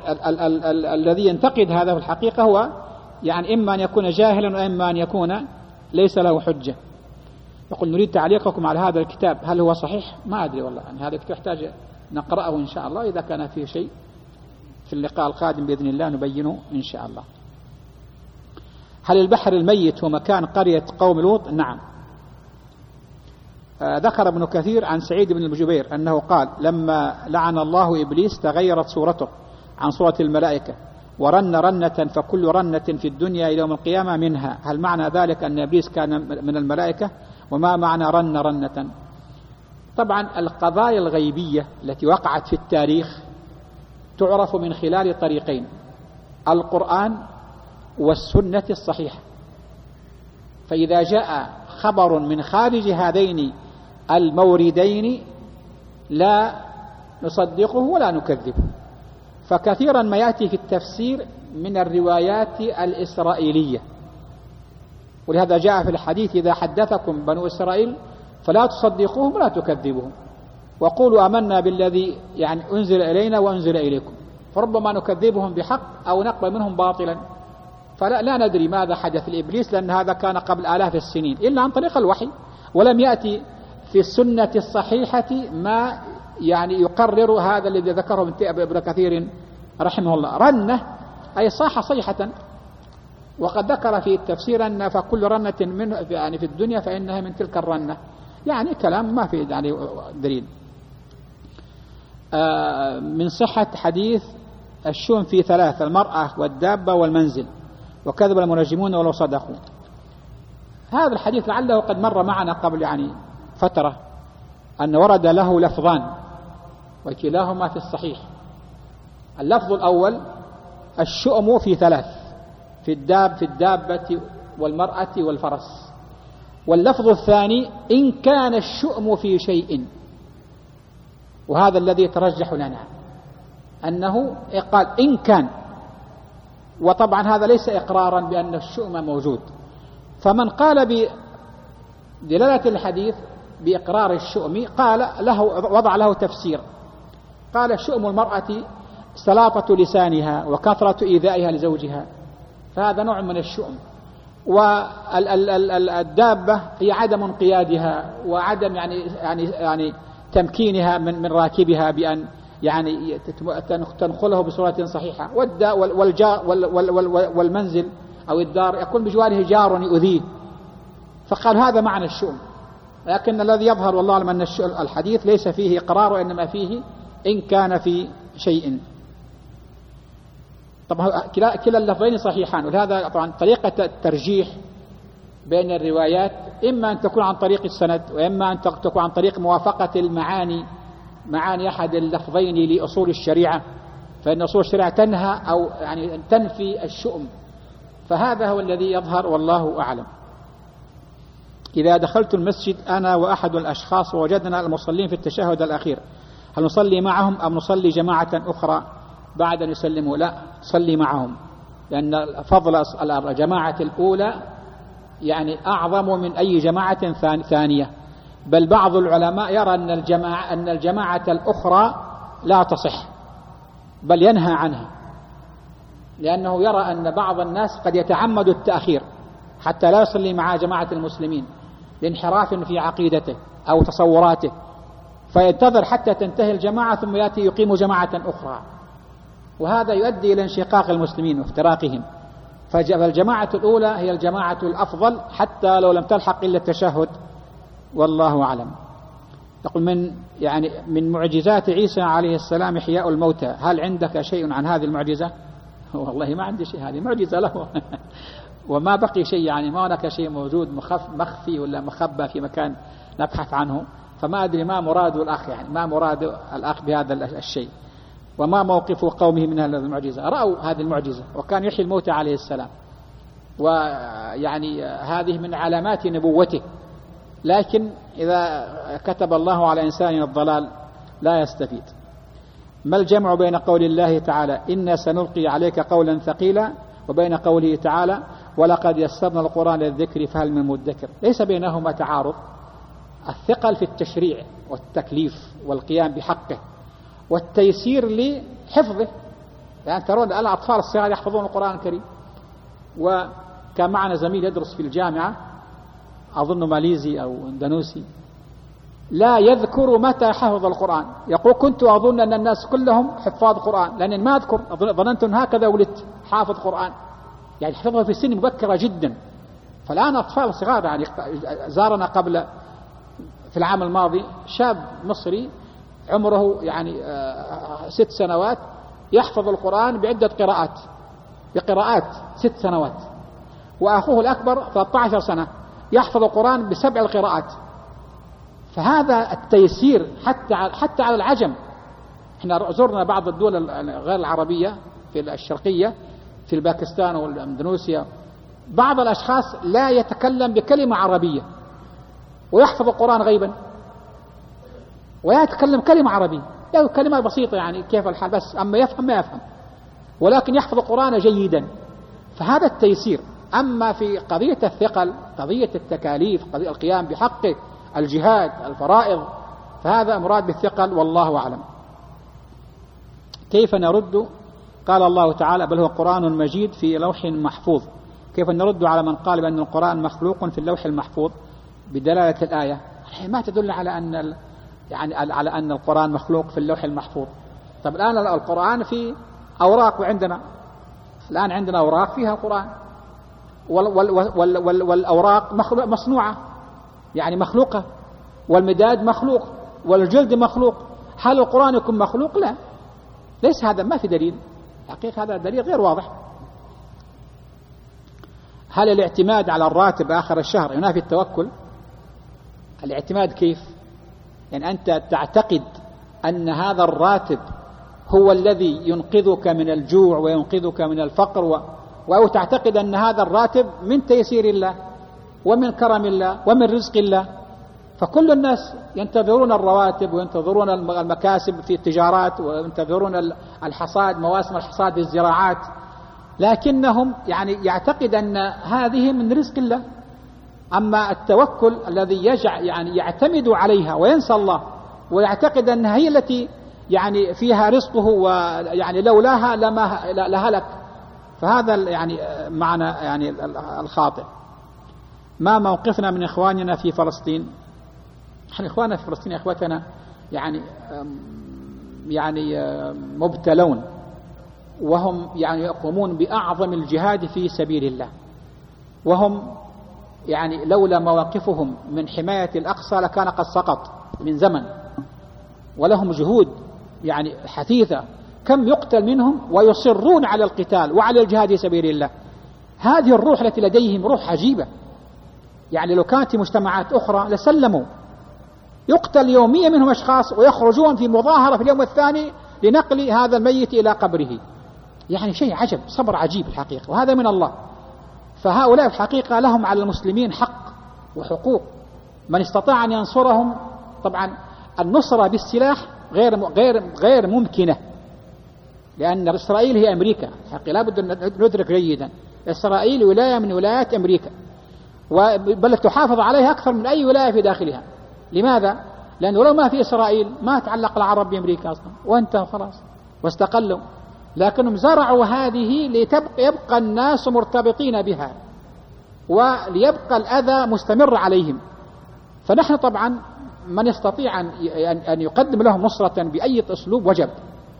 الذي ينتقد هذا في الحقيقة هو إما أن يكون جاهلا، وإما أن يكون ليس له حجة. يقول: نريد تعليقكم على هذا الكتاب، هل هو صحيح؟ ما أدري والله، هذا الكتاب يحتاج نقرأه إن شاء الله، إذا كان فيه شيء في اللقاء القادم بإذن الله نبينه إن شاء الله. هل البحر الميت هو مكان قرية قوم لوط؟ نعم. ذكر ابن كثير عن سعيد بن الجبير أنه قال: لما لعن الله إبليس تغيرت صورته عن صورة الملائكة، ورن رنة، فكل رنة في الدنيا إلى يوم القيامة منها. هل معنى ذلك أن إبليس كان من الملائكة؟ وما معنى رن رنة؟ طبعا القضايا الغيبية التي وقعت في التاريخ تعرف من خلال طريقين: القرآن والسنة الصحيحة. فإذا جاء خبر من خارج هذين الموردين لا نصدقه ولا نكذبه. فكثيرا ما يأتي في التفسير من الروايات الإسرائيلية، ولهذا جاء في الحديث: إذا حدثكم بنو إسرائيل فلا تصدقوهم ولا تكذبوهم، وقولوا آمنا بالذي يعني أنزل إلينا وأنزل إليكم. فربما نكذبهم بحق أو نقبل منهم باطلا، فلا ندري ماذا حدث لإبليس، لأن هذا كان قبل آلاف السنين، إلا عن طريق الوحي. ولم يأتي في السنة الصحيحة ما يعني يقرر هذا الذي ذكره ابن كثير رحمه الله. رنة أي صاح صيحة، وقد ذكر في التفسير أن فكل رنة منه يعني في الدنيا فإنها من تلك الرنة، يعني كلام ما في يعني دليل. من صحة حديث الشؤم في ثلاث: المرأة والدابة والمنزل، وكذب المنجمون ولو صدقوا. هذا الحديث لعله قد مر معنا قبل يعني فترة، أن ورد له لفظان وكلاهما في الصحيح. اللفظ الأول: الشؤم في ثلاث، في الدابة والمرأة والفرس. واللفظ الثاني: إن كان الشؤم في شيء. وهذا الذي يترجح لنا، أنه قال إن كان، وطبعا هذا ليس إقرارا بأن الشؤم موجود. فمن قال بدلالة الحديث بإقرار الشؤم قال له، وضع له تفسير، قال: شؤم المرأة سلاطة لسانها وكثرة إيذائها لزوجها، فهذا نوع من الشؤم. والدابة هي عدم انقيادها وعدم يعني تمكينها من راكبها بأن يعني تنقله بصورة صحيحة. والمنزل أو الدار يكون بجواره جار يؤذيه، فقال هذا معنى الشؤم. لكن الذي يظهر والله أعلم أن الحديث ليس فيه إقرار، وإنما فيه إن كان في شيء. طبعا كلا اللفظين صحيحان، ولهذا طبعا طريقة الترجيح بين الروايات إما أن تكون عن طريق السند، وإما أن تكون عن طريق موافقة معاني أحد اللفظين لأصول الشريعة، فإن أصول الشريعة تنهى أو يعني تنفي الشؤم. فهذا هو الذي يظهر والله أعلم. إذا دخلت المسجد أنا وأحد الأشخاص ووجدنا المصلين في التشهد الأخير، هل نصلي معهم أم نصلي جماعة أخرى بعد أن يسلموا؟ لا، صلي معهم، لأن فضل الجماعة الأولى يعني أعظم من أي جماعة ثانية. بل بعض العلماء يرى أن الجماعة الأخرى لا تصح، بل ينهى عنها، لأنه يرى أن بعض الناس قد يتعمد التأخير حتى لا يصلي مع جماعة المسلمين لانحراف في عقيدته أو تصوراته، فينتظر حتى تنتهي الجماعة ثم يأتي يقيم جماعة أخرى، وهذا يؤدي إلى انشقاق المسلمين وافتراقهم. فالجماعة الأولى هي الجماعة الأفضل حتى لو لم تلحق إلا التشهد، والله أعلم. يقول من معجزات عيسى عليه السلام إحياء الموتى، هل عندك شيء عن هذه المعجزة؟ والله ما عندي شيء، هذه معجزة له وما بقي شيء، يعني ما هناك شيء موجود مخفي ولا مخبى في مكان نبحث عنه. فما أدري ما مراد الأخ، يعني ما مراد الأخ بهذا الشيء، وما موقف قومه من هذه المعجزة. رأوا هذه المعجزة وكان يحيي الموتى عليه السلام، ويعني هذه من علامات نبوته. لكن إذا كتب الله على إنسان الضلال لا يستفيد. ما الجمع بين قول الله تعالى إنا سنلقي عليك قولا ثقيلا وبين قوله تعالى ولقد يسرنا القرآن للذكر فهل من مدكر؟ ليس بينهما تعارض. الثقل في التشريع والتكليف والقيام بحقه، والتيسير لحفظه. يعني ترون الأطفال الصغار يحفظون القرآن الكريم. وكان معنا زميل يدرس في الجامعة أظن ماليزي أو اندونيسي، لا يذكر متى حفظ القرآن. يقول كنت أظن أن الناس كلهم حفاظ قرآن، لأنني ما أذكر، ظننت أن هكذا ولدت حافظ قرآن، يعني حفظه في سن مبكرة جدا. فالآن أطفال صغار، يعني زارنا قبل في العام الماضي شاب مصري عمره يعني 6 سنوات يحفظ القرآن بعدة قراءات، بقراءات 6 سنوات. وأخوه الأكبر 13 سنة يحفظ القرآن ب7 القراءات. فهذا التيسير حتى على العجم. احنا زرنا بعض الدول غير العربية في الشرقية، في الباكستان والاندونيسيا، بعض الأشخاص لا يتكلم بكلمة عربية ويحفظ القرآن غيبا، ويتكلم كلمة عربية، يعني كلمة بسيطة يعني كيف الحال، بس أما يفهم ما يفهم، ولكن يحفظ القرآن جيدا. فهذا التيسير. أما في قضية الثقل، قضية التكاليف، قضية القيام بحقه، الجهاد، الفرائض، فهذا مراد بالثقل والله أعلم. كيف نرد؟ قال الله تعالى: بل هو قرآن مجيد في لوح محفوظ. كيف نرد على من قال بأن القرآن مخلوق في اللوح المحفوظ بدلالة الآية؟ ما تدل على أن على أن القرآن مخلوق في اللوح المحفوظ. طب الآن القرآن في أوراق، وعندنا الآن عندنا أوراق فيها القرآن، والأوراق مصنوعة يعني مخلوقة، والمداد مخلوق، والجلد مخلوق. هل القرآن يكون مخلوق؟ لا، ليس هذا، ما في دليل حقيقة، هذا دليل غير واضح. هل الاعتماد على الراتب آخر الشهر ينافي التوكل؟ الاعتماد كيف؟ يعني أنت تعتقد أن هذا الراتب هو الذي ينقذك من الجوع وينقذك من الفقر، أو تعتقد أن هذا الراتب من تيسير الله ومن كرم الله ومن رزق الله. فكل الناس ينتظرون الرواتب وينتظرون المكاسب في التجارات وينتظرون الحصاد، مواسم الحصاد في الزراعات، لكنهم يعني يعتقد أن هذه من رزق الله. أما التوكل الذي يعني يعتمد عليها وينسى الله ويعتقد أنها هي التي يعني فيها رزقه، ويعني لولاها لهلك، فهذا يعني معنى يعني الخاطئ. ما موقفنا من إخواننا في فلسطين؟ إخواننا في فلسطين إخوتنا يعني مبتلون، وهم يعني يقومون بأعظم الجهاد في سبيل الله، وهم يعني لولا مواقفهم من حماية الأقصى لكان قد سقط من زمن، ولهم جهود يعني حثيثة، كم يقتل منهم ويصرون على القتال وعلى الجهاد في سبيل الله. هذه الروح التي لديهم روح عجيبة، يعني لو كانت في مجتمعات أخرى لسلموا. يقتل يوميا منهم أشخاص ويخرجون في مظاهرة في اليوم الثاني لنقل هذا الميت إلى قبره. يعني شيء عجب، صبر عجيب الحقيقة، وهذا من الله. فهؤلاء الحقيقة لهم على المسلمين حق وحقوق. من استطاع أن ينصرهم، طبعا النصرة بالسلاح غير ممكنة، لأن إسرائيل هي أمريكا. الحقيقة لا بد أن ندرك جيدا، إسرائيل ولاية من ولايات أمريكا، بل تحافظ عليها أكثر من أي ولاية في داخلها. لماذا؟ لأنه لو ما في إسرائيل ما تعلق العرب بأمريكا أصلا، وانتهوا خلاص واستقلوا. لكنهم زرعوا هذه ليبقى الناس مرتبطين بها، وليبقى الأذى مستمر عليهم. فنحن طبعا من يستطيع أن يقدم لهم نصرة بأي أسلوب وجب،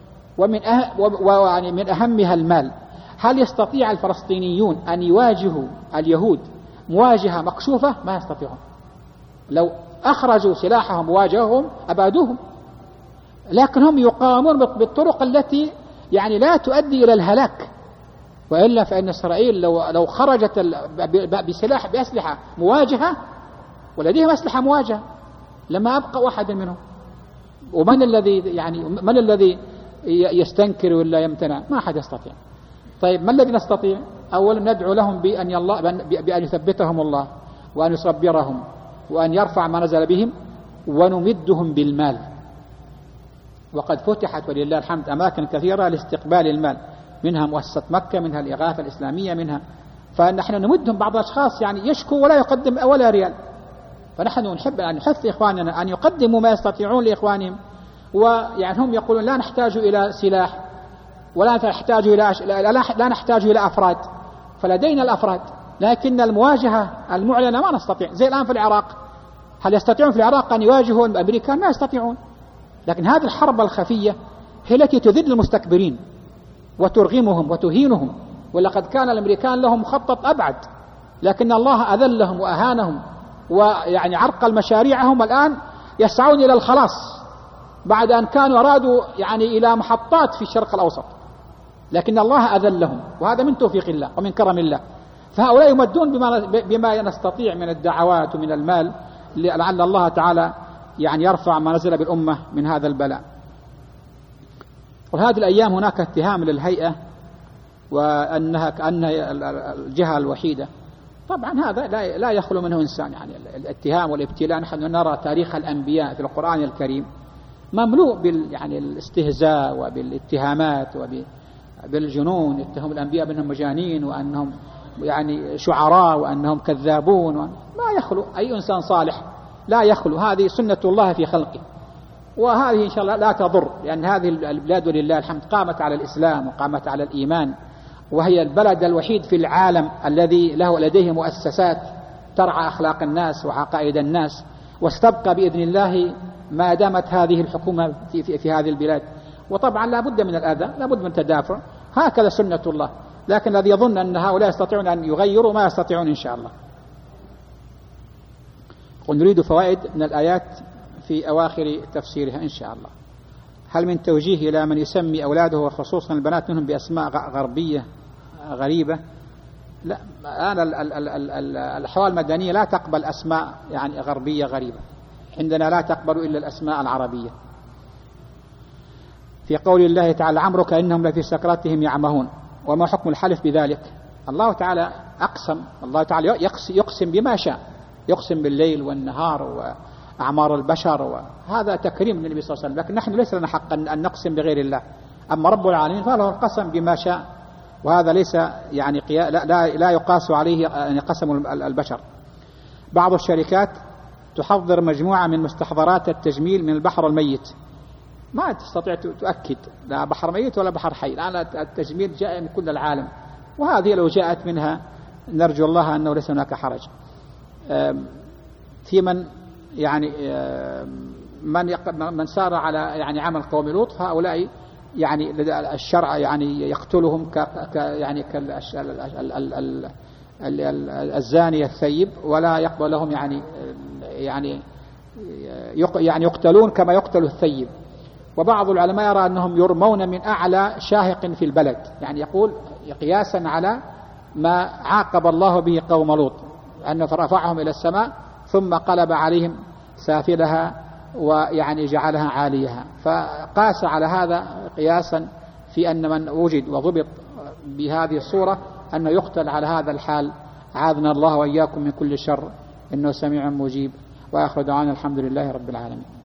ومن أهمها المال. هل يستطيع الفلسطينيون أن يواجهوا اليهود مواجهة مكشوفة؟ ما يستطيعون. لو أخرجوا سلاحهم وواجههم أبادوهم، لكن هم يقاومون بالطرق التي يعني لا تؤدي إلى الهلاك. وإلا فإن إسرائيل لو خرجت بأسلحة مواجهة، ولديهم أسلحة مواجهة، لما أبقى واحد منهم. ومن الذي يستنكر ولا يمتنع؟ ما أحد يستطيع. طيب ما الذي نستطيع؟ أولا ندعو لهم بأن يثبتهم الله، وأن يصبرهم، وأن يرفع ما نزل بهم، ونمدهم بالمال. وقد فتحت ولله الحمد أماكن كثيرة لاستقبال المال، منها مؤسسة مكة، منها الإغاثة الإسلامية، منها. فنحن نمدهم. بعض الأشخاص يعني يشكو ولا يقدم ولا ريال، فنحن نحب أن نحث إخواننا أن يقدموا ما يستطيعون لإخوانهم. ويعني هم يقولون لا نحتاج إلى سلاح، ولا نحتاج إلى أفراد، فلدينا الأفراد، لكن المواجهة المعلنة ما نستطيع. زي الآن في العراق، هل يستطيعون في العراق أن يواجهوا الأمريكان؟ ما يستطيعون. لكن هذه الحرب الخفية هي التي تذل المستكبرين وترغمهم وتهينهم. ولقد كان الأمريكان لهم مخطط أبعد، لكن الله أذلهم وأهانهم، ويعني عرقل مشاريعهم. الآن يسعون إلى الخلاص بعد أن كانوا أرادوا يعني إلى محطات في الشرق الأوسط، لكن الله أذلهم، وهذا من توفيق الله ومن كرم الله. فهؤلاء يمدون بما نستطيع من الدعوات ومن المال، لعل الله تعالى يعني يرفع ما نزل بالأمة من هذا البلاء. وهذه الأيام هناك اتهام للهيئة وأنها كأنها الجهة الوحيدة. طبعا هذا لا يخلو منه إنسان، يعني الاتهام والابتلاء. نحن نرى تاريخ الأنبياء في القرآن الكريم مملوء يعني الاستهزاء وبالاتهامات وبالجنون. يتهم الأنبياء بأنهم مجانين، وأنهم يعني شعراء وأنهم كذابون ما يخلو أي إنسان صالح، لا يخلو. هذه سنة الله في خلقه، وهذه إن شاء الله لا تضر، لأن هذه البلاد لله الحمد قامت على الإسلام وقامت على الإيمان، وهي البلد الوحيد في العالم الذي لديه مؤسسات ترعى أخلاق الناس وعقائد الناس، واستبقى بإذن الله ما دامت هذه الحكومة في هذه البلاد. وطبعا لا بد من الأذى، لا بد من تدافع، هكذا سنة الله. لكن الذي يظن أن هؤلاء يستطيعون أن يغيروا ما يستطيعون إن شاء الله. ونريد فوائد من الآيات في أواخر تفسيرها إن شاء الله. هل من توجيه إلى من يسمي أولاده وخصوصا البنات منهم بأسماء غربية غريبة؟ لا، الآن الأحوال المدنية لا تقبل أسماء يعني غربية غريبة، عندنا لا تقبل إلا الأسماء العربية. في قول الله تعالى عمرك إنهم لفي سكراتهم يعمهون، وما حكم الحلف بذلك؟ الله تعالى أقسم، الله تعالى يقسم بما شاء، يقسم بالليل والنهار وأعمار البشر، وهذا تكريم للنبي صلى الله عليه وسلم. لكن نحن ليس لنا حق أن نقسم بغير الله، أما رب العالمين فله القسم بما شاء، وهذا ليس يعني لا يقاس عليه يعني قسم البشر. بعض الشركات تحضر مجموعة من مستحضرات التجميل من البحر الميت، ما تستطيع تؤكد لا بحر ميت ولا بحر حي، الآن التجميل جاء من كل العالم، وهذه لو جاءت منها نرجو الله أنه ليس هناك حرج. في من يعني من سار على يعني عمل قوم لوط، هؤلاء يعني الشرع يعني يقتلهم يعني الزاني الثيب، ولا يقبل لهم يعني يقتلون كما يقتل الثيب. وبعض العلماء يرى أنهم يرمون من أعلى شاهق في البلد، يعني يقول قياسا على ما عاقب الله به قوم لوط، أنه فرفعهم إلى السماء ثم قلب عليهم سافلها ويعني جعلها عاليها، فقاس على هذا قياسا في أن من وجد وضبط بهذه الصورة أنه يقتل على هذا الحال. عاذنا الله وإياكم من كل شر، إنه سميع مجيب. وآخر دعوانا الحمد لله رب العالمين.